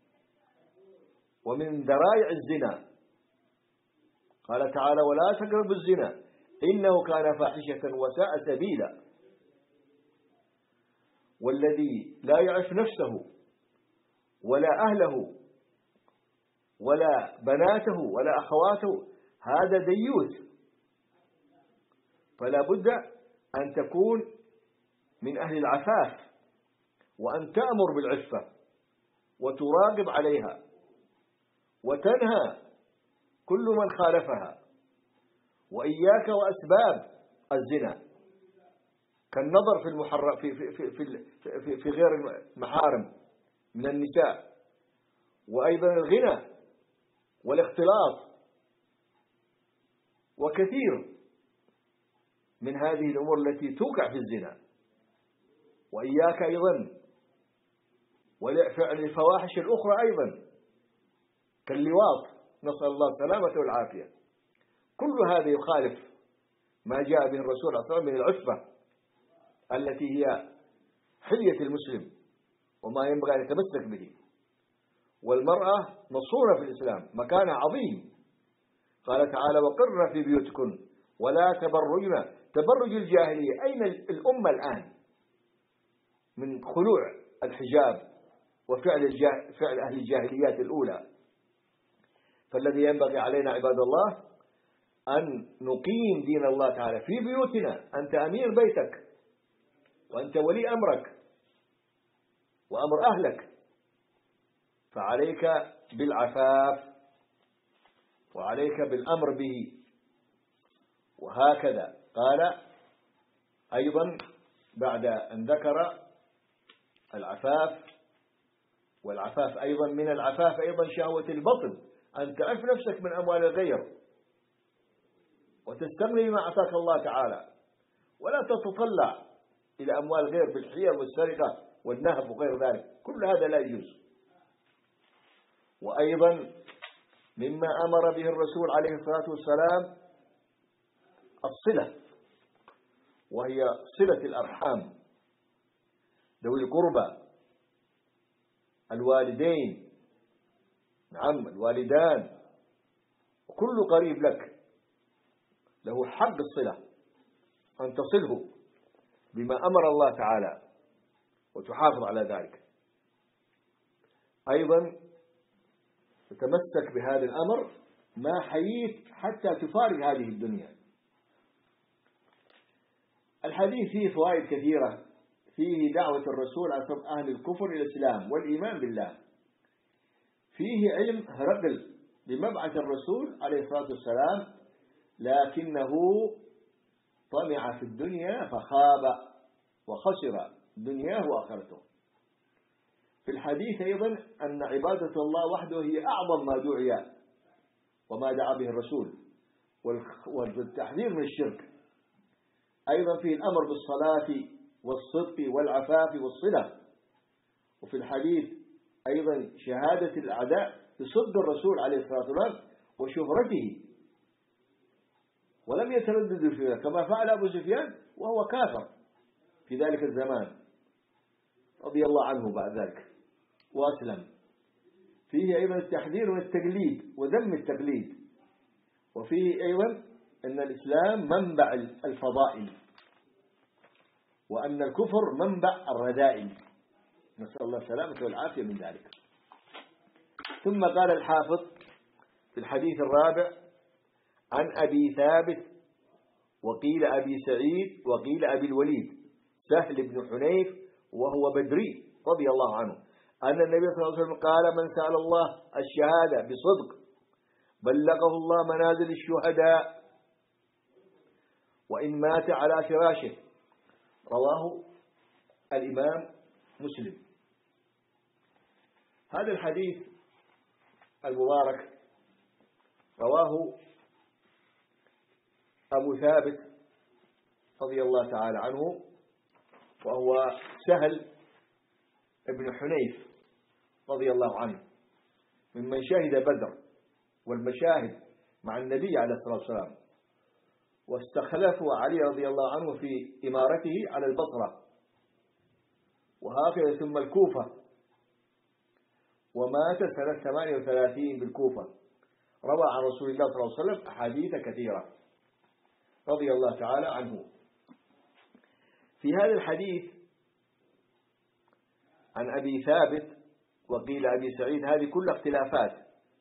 ومن ذرائع الزنا. قال تعالى: ولا تقربوا الزنا إنه كان فاحشة وساء سبيلا. والذي لا يعف نفسه ولا أهله ولا بناته ولا أخواته هذا ديوث. فلا بد أن تكون من أهل العفاف، وأن تأمر بالعفة وتراقب عليها وتنهى كل من خالفها. وإياك وأسباب الزنا كالنظر في المحرم في في في في, في, في غير المحارم من النساء، وأيضا الغنى والاختلاط، وكثير من هذه الأمور التي توقع في الزنا. وإياك أيضا وفعل الفواحش الأخرى أيضا كاللواط، نسأل الله السلامة والعافية. كل هذا يخالف ما جاء به الرسول صلى الله عليه وسلم من العفة التي هي حلية المسلم وما ينبغي أن يتمسك به. والمرأة مصونة في الإسلام، مكانها عظيم. قال تعالى: وقرن في بيوتكن ولا تبرجن تبرج الجاهلية. أين الأمة الآن من خلوع الحجاب وفعل الجاه... فعل أهل الجاهليات الأولى؟ فالذي ينبغي علينا عباد الله أن نقيم دين الله تعالى في بيوتنا. أنت أمير بيتك وأنت ولي أمرك وأمر أهلك، فعليك بالعفاف وعليك بالأمر به. وهكذا قال أيضا بعد أن ذكر العفاف، والعفاف أيضا من العفاف أيضا شهوة البطن، أن تعف نفسك من أموال الغير وتستغني ما أعطاك الله تعالى، ولا تتطلع إلى أموال الغير بالحيل والسرقة والنهب وغير ذلك. كل هذا لا يجوز. وأيضا مما أمر به الرسول عليه الصلاة والسلام الصلة، وهي صلة الأرحام ذوي القربى، الوالدين، نعم الوالدان، وكل قريب لك له حق الصلة، أن تصله بما أمر الله تعالى وتحافظ على ذلك. أيضا تتمسك بهذا الأمر ما حييت حتى تفارق هذه الدنيا. الحديث فيه فوائد كثيرة. فيه دعوة الرسول على أهل الكفر إلى الإسلام والإيمان بالله. فيه علم هرقل بمبعث الرسول عليه الصلاة والسلام، لكنه طمع في الدنيا فخاب وخسر دنياه وآخرته. في الحديث أيضا أن عبادة الله وحده هي أعظم ما دعي وما دعا به الرسول، والتحذير من الشرك. أيضا فيه الأمر بالصلاة والصدق والعفاف والصلة. وفي الحديث أيضا شهادة الأعداء بصدق الرسول عليه الصلاة والسلام وشهرته، ولم يترددوا فيها كما فعل أبو سفيان وهو كافر في ذلك الزمان رضي الله عنه بعد ذلك وأسلم. فيه أيضا التحذير من التقليد وذم التقليد. وفيه أيضا أن الإسلام منبع الفضائل وأن الكفر منبع الرذائل، نسأل الله السلامة والعافية من ذلك. ثم قال الحافظ في الحديث الرابع عن أبي ثابت وقيل أبي سعيد وقيل أبي الوليد سهل بن حنيف وهو بدري رضي الله عنه أن النبي صلى الله عليه وسلم قال: من سأل الله الشهادة بصدق بلغه الله منازل الشهداء وإن مات على فراشه. رواه الإمام مسلم. هذا الحديث المبارك رواه أبو ثابت رضي الله تعالى عنه وهو سهل بن حنيف رضي الله عنه، ممن شهد بدر والمشاهد مع النبي عليه الصلاة والسلام، واستخلفوا علي رضي الله عنه في إمارته على البصرة وهكذا ثم الكوفة، ومات سنة ثمانية وثلاثين بالكوفة. روى عن رسول الله صلى الله عليه وسلم أحاديث كثيرة رضي الله تعالى عنه. في هذا الحديث عن أبي ثابت وقيل أبي سعيد هذه كل اختلافات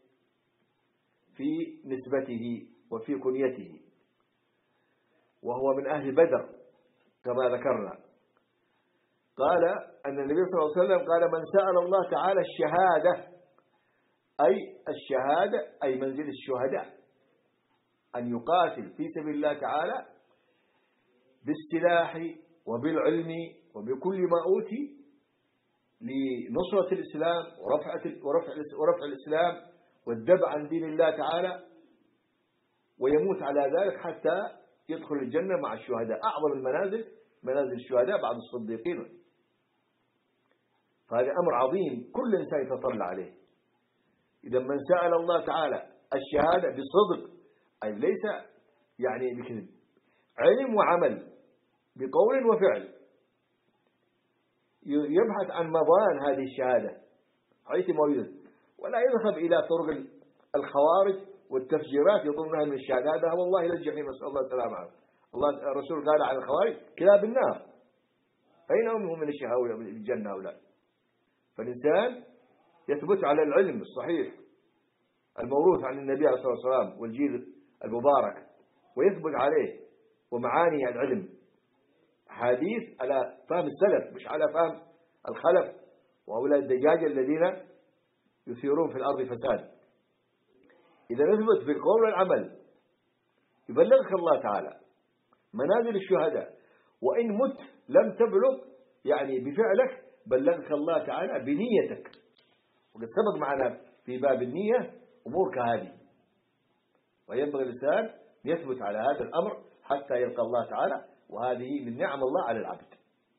في نسبته وفي كنيته، وهو من أهل بدر كما ذكرنا. قال أن النبي صلى الله عليه وسلم قال: من سأل الله تعالى الشهادة، أي الشهادة أي منزل الشهداء، أن يقاتل في سبيل الله تعالى بالسلاح وبالعلم وبكل ما أوتي لنصرة الإسلام ورفع ورفع ورفع الإسلام والدفع عن دين الله تعالى، ويموت على ذلك حتى يدخل الجنة مع الشهداء. أعظم المنازل منازل الشهداء بعد الصديقين. فهذا أمر عظيم كل إنسان يتطلع عليه. إذا من سأل الله تعالى الشهادة بصدق، أي ليس يعني بكذب، علم وعمل بقول وفعل، يبحث عن مضان هذه الشهادة حيث ما يوجد، ولا يذهب إلى طرق الخوارج والتفجيرات يظنونها من الشهادة. هذا هو الله إلى الجحيم، نسأل الله السلامة. الله الرسول قال عن الخوارج كلاب النار، أين هم من الشهوة من الجنة هؤلاء؟ فالإنسان يثبت على العلم الصحيح الموروث عن النبي عليه الصلاة والسلام والجيل المبارك، ويثبت عليه ومعاني العلم، حديث على فهم السلف مش على فهم الخلف وهؤلاء الدجاجة الذين يثيرون في الأرض فساد. إذا نثبت في القول والعمل يبلغك الله تعالى منازل الشهداء، وإن مت لم تبلغ يعني بفعلك بلغك الله تعالى بنيتك. وقد سبق معنا في باب النية أمور كهذه، وينبغي الإنسان يثبت على هذا الأمر حتى يلقى الله تعالى، وهذه من نعم الله على العبد.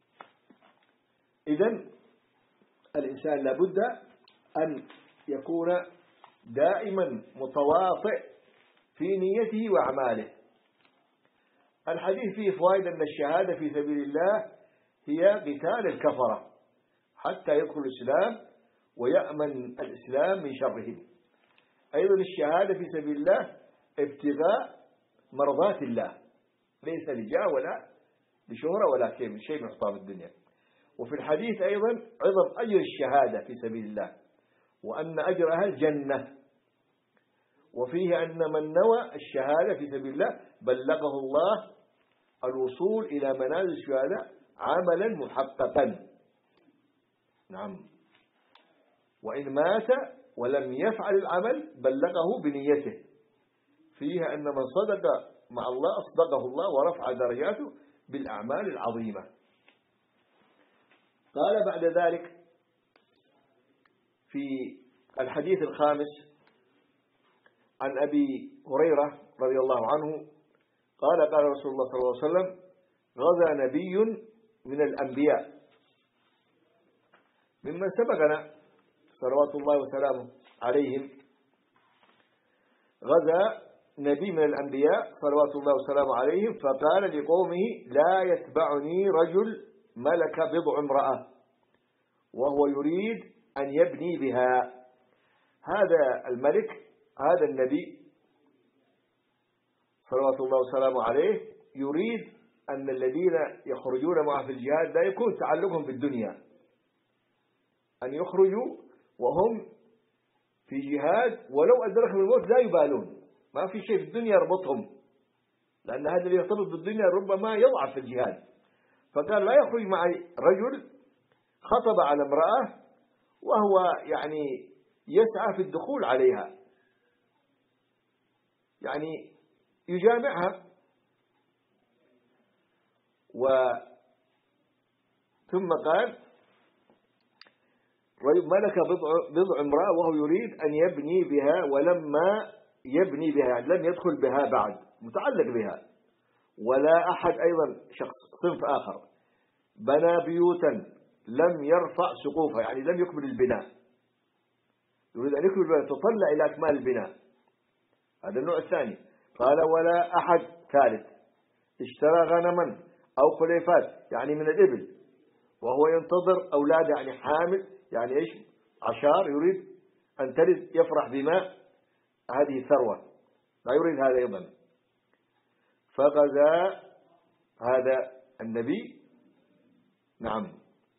إذن الإنسان لابد أن يكون دائما متواطئ في نيته وأعماله. الحديث فيه فوائد أن الشهادة في سبيل الله هي قتال الكفرة حتى يدخل الإسلام ويأمن الإسلام من شرهم. أيضا الشهادة في سبيل الله ابتغاء مرضات الله، ليس لجاه ولا لشهرة ولا شيء من حطام الدنيا. وفي الحديث أيضا عظم أجر الشهادة في سبيل الله وأن أجرها الجنة. وفيه أن من نوى الشهادة في سبيل الله بلغه الله الوصول إلى منازل الشهداء عملا محققا. نعم. وإن مات ولم يفعل العمل بلغه بنيته. فيها أن من صدق مع الله أصدقه الله ورفع درجاته بالأعمال العظيمة. قال بعد ذلك في الحديث الخامس عن أبي هريرة رضي الله عنه قال قال رسول الله صلى الله عليه وسلم: غزا نبي من الأنبياء ممن سبقنا صلوات الله وسلامه عليهم، غزا نبي من الأنبياء صلوات الله وسلامه عليهم فقال لقومه: لا يتبعني رجل ملك بضع امرأة وهو يريد أن يبني بها. هذا الملك، هذا النبي صلوات الله وسلامه عليه يريد أن الذين يخرجون معه في الجهاد لا يكون تعلقهم بالدنيا، أن يخرجوا وهم في جهاد ولو أدركهم الموت لا يبالون، ما في شيء في الدنيا يربطهم، لأن هذا اللي يرتبط بالدنيا ربما يضعف في الجهاد. فقال: لا يخرج معي رجل خطب على امرأة وهو يعني يسعى في الدخول عليها، يعني يجامعها، و ثم قال: ملك بضع, بضع امرأة وهو يريد أن يبني بها، ولما يبني بها يعني لم يدخل بها بعد، متعلق بها. ولا أحد أيضا شخص صنف آخر بنى بيوتا لم يرفع سقوفها، يعني لم يكمل البناء، يريد أن يكمل البناء تطلع إلى أكمال البناء، هذا النوع الثاني. قال: ولا أحد ثالث اشترى غنما أو خليفات يعني من الإبل وهو ينتظر أولاد، يعني حامل، يعني إيش، عشار، يريد أن تلد يفرح بما هذه ثروة، لا يريد هذا أيضا. فغزا هذا النبي، نعم،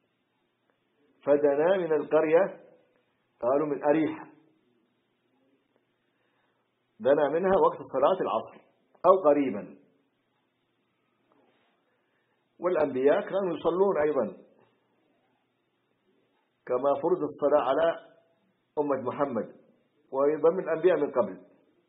فدنا من القرية، قالوا من أريحة، دنا منها وقت صلاة العصر أو قريبا. والأنبياء كانوا يصلون أيضا كما فرض الصلاة على أمة محمد، وأيضا من الأنبياء من قبل.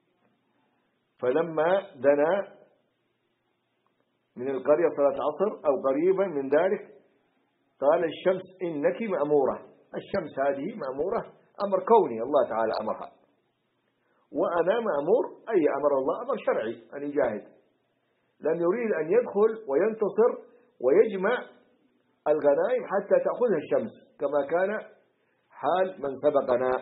فلما دنا من القرية صلاة عصر أو قريبا من ذلك قال: الشمس إنك مأمورة. الشمس هذه مأمورة، أمر كوني الله تعالى أمرها، وأنا مأمور، أي أمر الله أمر شرعي أن يجاهد، لم يريد أن يدخل وينتصر ويجمع الغنائم حتى تأخذها الشمس كما كان حال من سبقنا.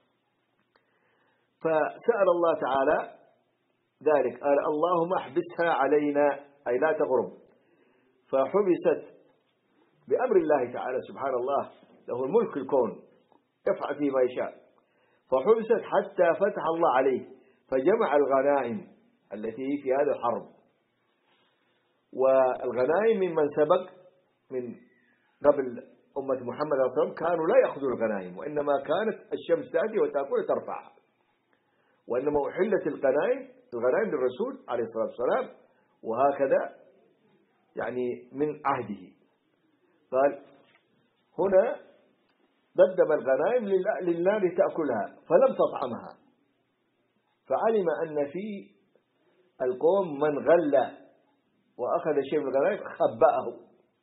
فسأل الله تعالى ذلك، قال: اللهم احبسها علينا، أي لا تغرب. فحبست بأمر الله تعالى، سبحان الله، له الملك الكون يفعل فيه ما يشاء. فحبست حتى فتح الله عليه فجمع الغنائم التي في هذا الحرب. والغنائم ممن سبق من قبل أمة محمد صلى الله عليه وسلم كانوا لا يأخذوا الغنائم، وإنما كانت الشمس تأتي وتأكل وترفع، وإنما أحلت الغنائم الغنائم للرسول عليه الصلاة والسلام، وهكذا يعني من عهده. قال هنا: قدم الغنائم لله لتأكلها فلم تطعمها، فعلم أن في القوم من غل وأخذ شيء من الغنائم خبأه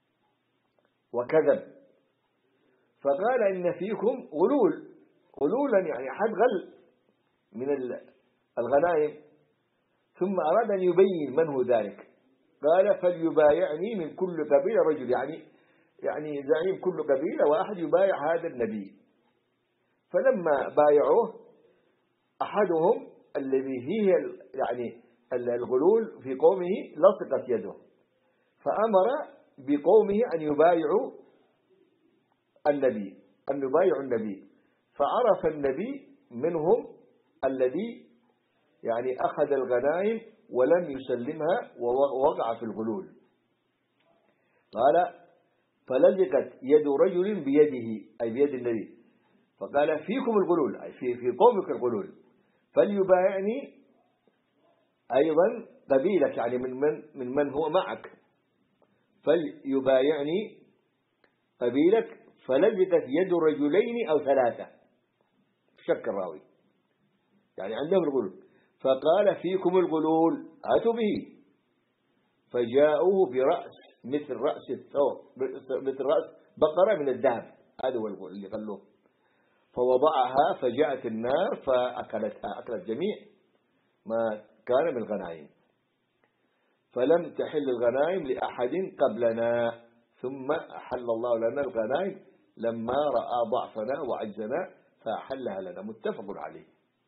وكذب، فقال: إن فيكم غلول، غلولا يعني أحد غل من الغنائم. ثم أراد أن يبين من هو ذلك، قال: فليبايعني من كل قبيلة رجل، يعني يعني زعيم كل قبيلة واحد يبايع هذا النبي. فلما بايعوه أحدهم الذي هي يعني الغلول في قومه لصقت يده، فأمر بقومه أن يبايعوا النبي، أن يبايعوا النبي. فعرف النبي منهم الذي يعني أخذ الغنائم ولم يسلمها ووقع في الغلول. قال: فلزقت يد رجل بيده، أي بيد النبي، فقال: فيكم الغلول، أي في في قومك الغلول، فليبايعني أيضا قبيلك، يعني من من من من هو معك، فليبايعني قبيلك. فلزقت يد رجلين أو ثلاثة، شك الراوي، يعني عندهم الغلول. فقال: فيكم الغلول، أتوا به. فجاءوه برأس مثل رأس الثور، مثل رأس بقرة من الذهب، هذا هو اللي غلوه. فوضعها فجاءت النار فأكلتها، أكلت جميع ما كان من الغنائم، فلم تحل الغنائم لأحد قبلنا، ثم أحل الله لنا الغنائم لما رأى ضعفنا وعجزنا فأحلها لنا. متفق عليه.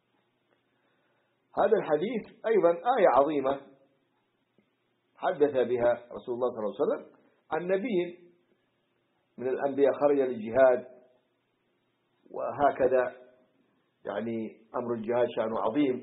هذا الحديث أيضا آية عظيمة حدث بها رسول الله صلى الله عليه وسلم عن نبي من الأنبياء خرج للجهاد، وهكذا يعني أمر الجهاد شأنه عظيم.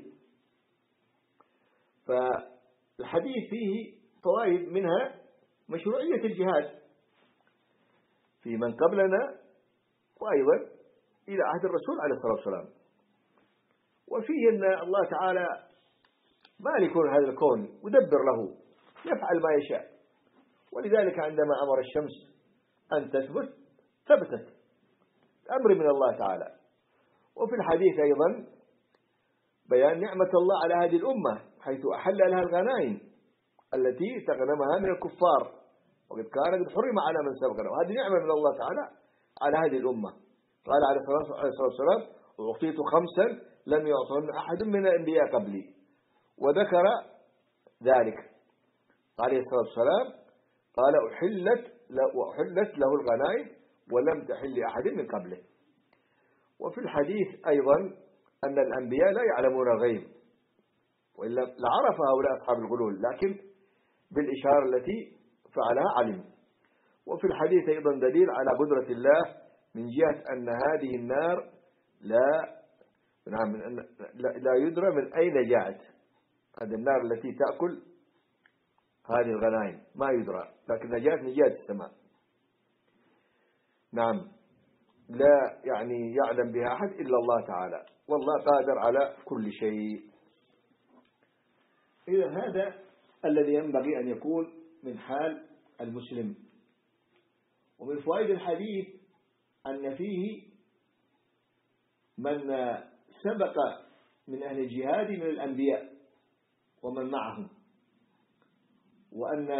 فالحديث فيه فوائد، منها مشروعية الجهاد في من قبلنا، وأيضا إلى عهد الرسول عليه الصلاة والسلام. وفيه أن الله تعالى مالك هذا الكون مدبر له، يفعل ما يشاء، ولذلك عندما أمر الشمس أن تثبت ثبتت، أمر من الله تعالى. وفي الحديث أيضا بيان نعمة الله على هذه الأمة، حيث أحل لها الغنائم التي تغنمها من الكفار، وقد كان قد حرم على من سبقنا، وهذه نعمة من الله تعالى على هذه الأمة. قال عليه الصلاة والسلام: أعطيت خمسا لم يعطهن أحد من الأنبياء قبلي، وذكر ذلك عليه الصلاة والسلام، قال: أحلت وأحلت له الغنائم ولم تحل لأحد من قبله. وفي الحديث أيضا أن الأنبياء لا يعلمون الغيب، وإلا لعرف هؤلاء أصحاب الغلول، لكن بالإشارة التي فعلها علم. وفي الحديث أيضا دليل على قدرة الله من جهة أن هذه النار لا نعم لا يدرى من أين جاءت. هذه النار التي تأكل هذه الغنائم ما يدرى، لكن جاءت من جهة السماء. نعم، لا يعني يعلم بها أحد إلا الله تعالى، والله قادر على كل شيء. إذا هذا الذي ينبغي أن يكون من حال المسلم. ومن فوائد الحديث أن فيه من سبق من أهل الجهاد من الأنبياء ومن معهم، وأن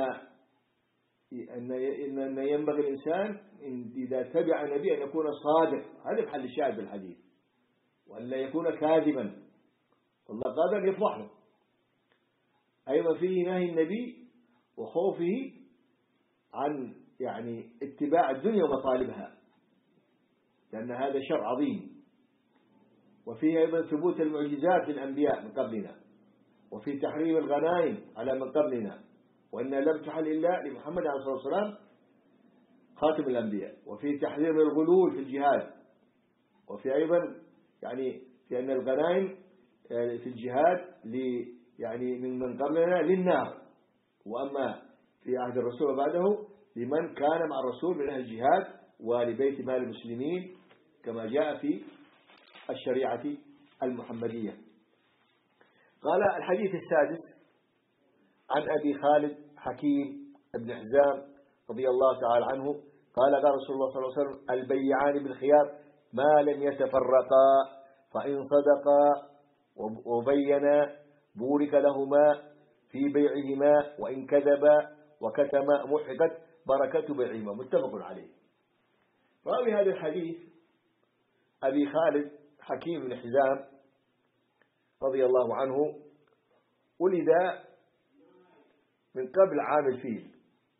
أن ينبغي الإنسان إذا تبع النبي أن يكون صادق، هذا محل الشاهد بالحديث، وأن لا يكون كاذبا، والله قادر يفضحه. أيضا فيه نهي النبي وخوفه عن يعني اتباع الدنيا ومطالبها، لأن هذا شر عظيم. وفيه أيضا ثبوت المعجزات للأنبياء من قبلنا، وفي تحريم الغنائم على من قبلنا، وإن لم تحل إلا لمحمد عليه الصلاة والسلام خاتم الأنبياء. وفي تحذير من الغلول في الجهاد، وفي أيضا يعني في أن الغنائم في الجهاد يعني من من قبلنا للنار، وأما في عهد الرسول وبعده لمن كان مع الرسول من أهل الجهاد ولبيت مال المسلمين، كما جاء في الشريعة المحمدية. قال الحديث السادس عن أبي خالد حكيم بن حزام رضي الله تعالى عنه قال: قال رسول الله صلى الله عليه وسلم: البيعان بالخيار ما لم يتفرقا، فإن صدقا وبينا بورك لهما في بيعهما، وإن كذبا وكتما محقت بركة بيعهما. متفق عليه. راوي هذا الحديث أبي خالد حكيم بن حزام رضي الله عنه، ولد من قبل عام الفيل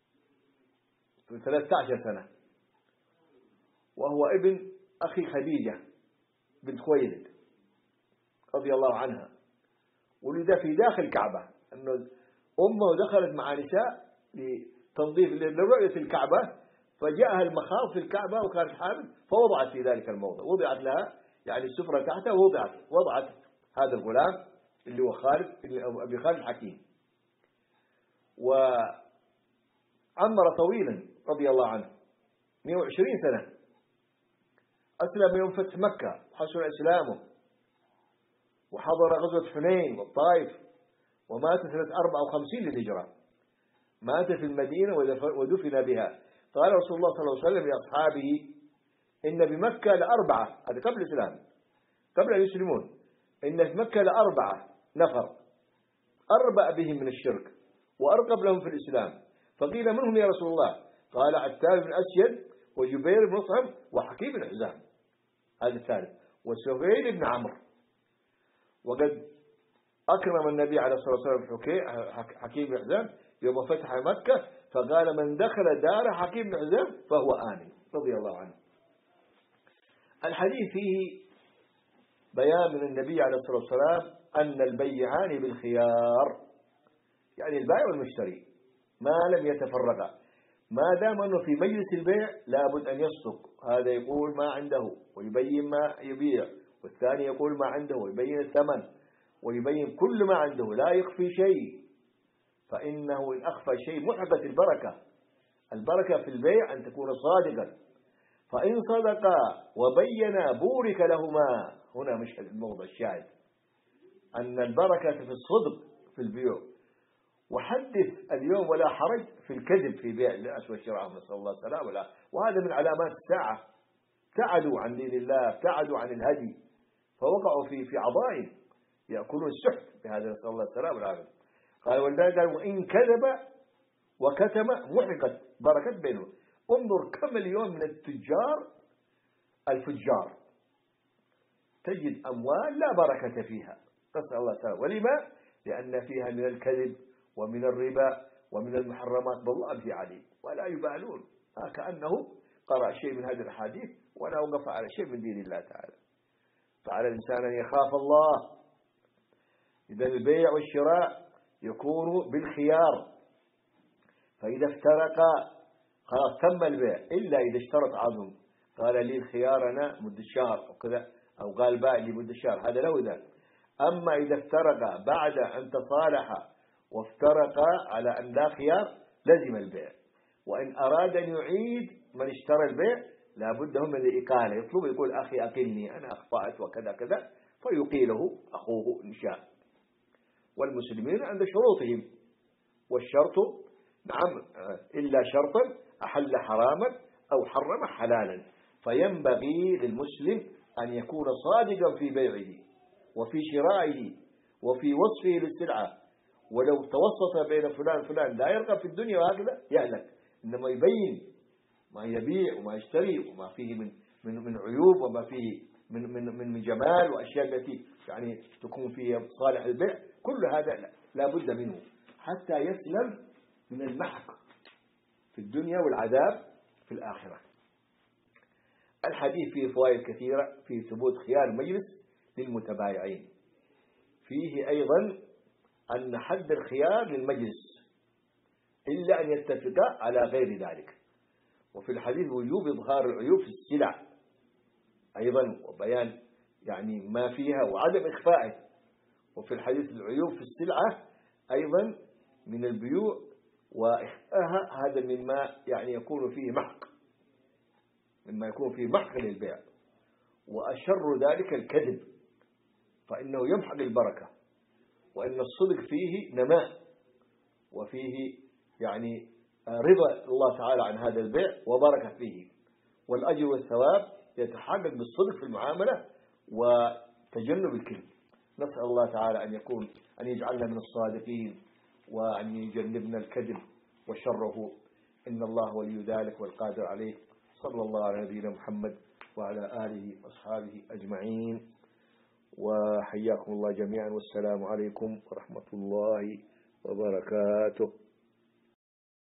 ثلاثة عشر سنة، وهو ابن أخي خديجة بنت خويلد رضي الله عنها. ولد في داخل الكعبة، أنه أمه دخلت مع نساء لتنظيف لرؤية الكعبة، فجاءها المخاض في الكعبة وكانت حامل، فوضعت في ذلك الموضع، وضعت لها يعني السفرة تحتها، ووضعت وضعت هذا الغلام اللي هو خالد أبي خالد الحكيم. وعمر طويلا رضي الله عنه مئة وعشرين سنة، أسلم يوم فتح مكة وحسن إسلامه، وحضر غزوة حنين والطائف، ومات سنة أربعة وخمسين للهجرة، مات في المدينة ودفن بها. قال رسول الله صلى الله عليه وسلم لأصحابه: إن بمكة لأربعة، هذا قبل الإسلام قبل أن يسلمون، إن في مكة لأربعة نفر أربأ بهم من الشرك وأرقب لهم في الإسلام. فقيل: منهم يا رسول الله؟ قال: عتاب بن أسيد وجبير بن مطعم وحكيم بن حزام، هذا الثالث، وسهيل بن عمرو. وقد أكرم النبي عليه الصلاة والسلام حكيم بن حزام يوم فتح مكة، فقال من دخل دار حكيم بن حزام فهو آمن رضي الله عنه. الحديث فيه بيان من النبي عليه الصلاة والسلام أن البيعان بالخيار، يعني البائع والمشتري ما لم يتفرقا، ما دام أنه في مجلس البيع لابد أن يصدق، هذا يقول ما عنده ويبين ما يبيع، والثاني يقول ما عنده ويبين الثمن ويبين كل ما عنده، لا يخفي شيء، فإنه إن أخفى شيء محبت البركة. البركة في البيع أن تكون صادقا، فإن صدقا وبينا بورك لهما. هنا مش الموضع الشاهد أن البركة في الصدق في البيع. وحدث اليوم ولا حرج في الكذب في بيع الأس والشراء، نسأل الله السلامة، وهذا من علامات الساعة. ابتعدوا عن دين الله، ابتعدوا عن الهدي، فوقعوا في في عضائم يأكلون السحت بهذا، نسأل الله السلامة والعافية. قال ولذلك قال وإن كذب وكتم محقت بركة بينه. انظر كم اليوم من التجار الفجار تجد أموال لا بركة فيها، نسأل الله السلامة. ولما؟ لأن فيها من الكذب ومن الربا ومن المحرمات بالله في عليه، ولا يبالون، كأنه قرأ شيء من هذه الحديث ولا وقف على شيء من دين الله تعالى. فعلى الإنسان أن يخاف الله. إذا البيع والشراء يكون بالخيار، فإذا افترقا خلاص تم البيع، إلا إذا اشترط عظم، قال لي الخيار أنا مدة شهر أو كذا، أو قال باع لي مدة شهر، هذا له ذلك. أما إذا افترقا بعد أن تصالحا وافترقا على أن لا خيار لزم البيع. وإن أراد أن يعيد من اشترى البيع لابد هم من الإقالة، يطلب يقول أخي أقلني أنا أخطأت وكذا كذا، فيقيله أخوه إن شاء. والمسلمين عند شروطهم، والشرط نعم إلا شرطا أحل حراما أو حرم حلالا. فينبغي للمسلم أن يكون صادقا في بيعه وفي شرائه وفي وصفه للسلعة، ولو توسط بين فلان فلان لا يرغب في الدنيا وهكذا يهلك، إنما يبين ما يبيع وما يشتري وما فيه من من من عيوب وما فيه من من من جمال وأشياء التي يعني تكون فيها صالح البيع، كل هذا لا بد منه حتى يسلم من المحق في الدنيا والعذاب في الآخرة. الحديث فيه فوائد كثيرة في ثبوت خيار المجلس للمتبايعين. فيه أيضا أن حد الخيار للمجلس إلا أن يتفقا على غير ذلك. وفي الحديث وجوب إظهار العيوب في السلع أيضا، وبيان يعني ما فيها وعدم إخفائه. وفي الحديث العيوب في السلعة أيضا من البيوع وإخفاءها، هذا مما يعني يكون فيه محق، مما يكون فيه محق للبيع. وأشر ذلك الكذب، فإنه يمحق البركة، وإن الصدق فيه نماء وفيه يعني رضا الله تعالى عن هذا البيع وبركة فيه، والأجر والثواب يتحقق بالصدق في المعاملة وتجنب الكذب. نسأل الله تعالى أن يكون أن يجعلنا من الصادقين وأن يجنبنا الكذب وشره، إن الله ولي ذلك والقادر عليه. صلى الله على نبينا محمد وعلى آله وأصحابه أجمعين، وحياكم الله جميعا، والسلام عليكم ورحمة الله وبركاته.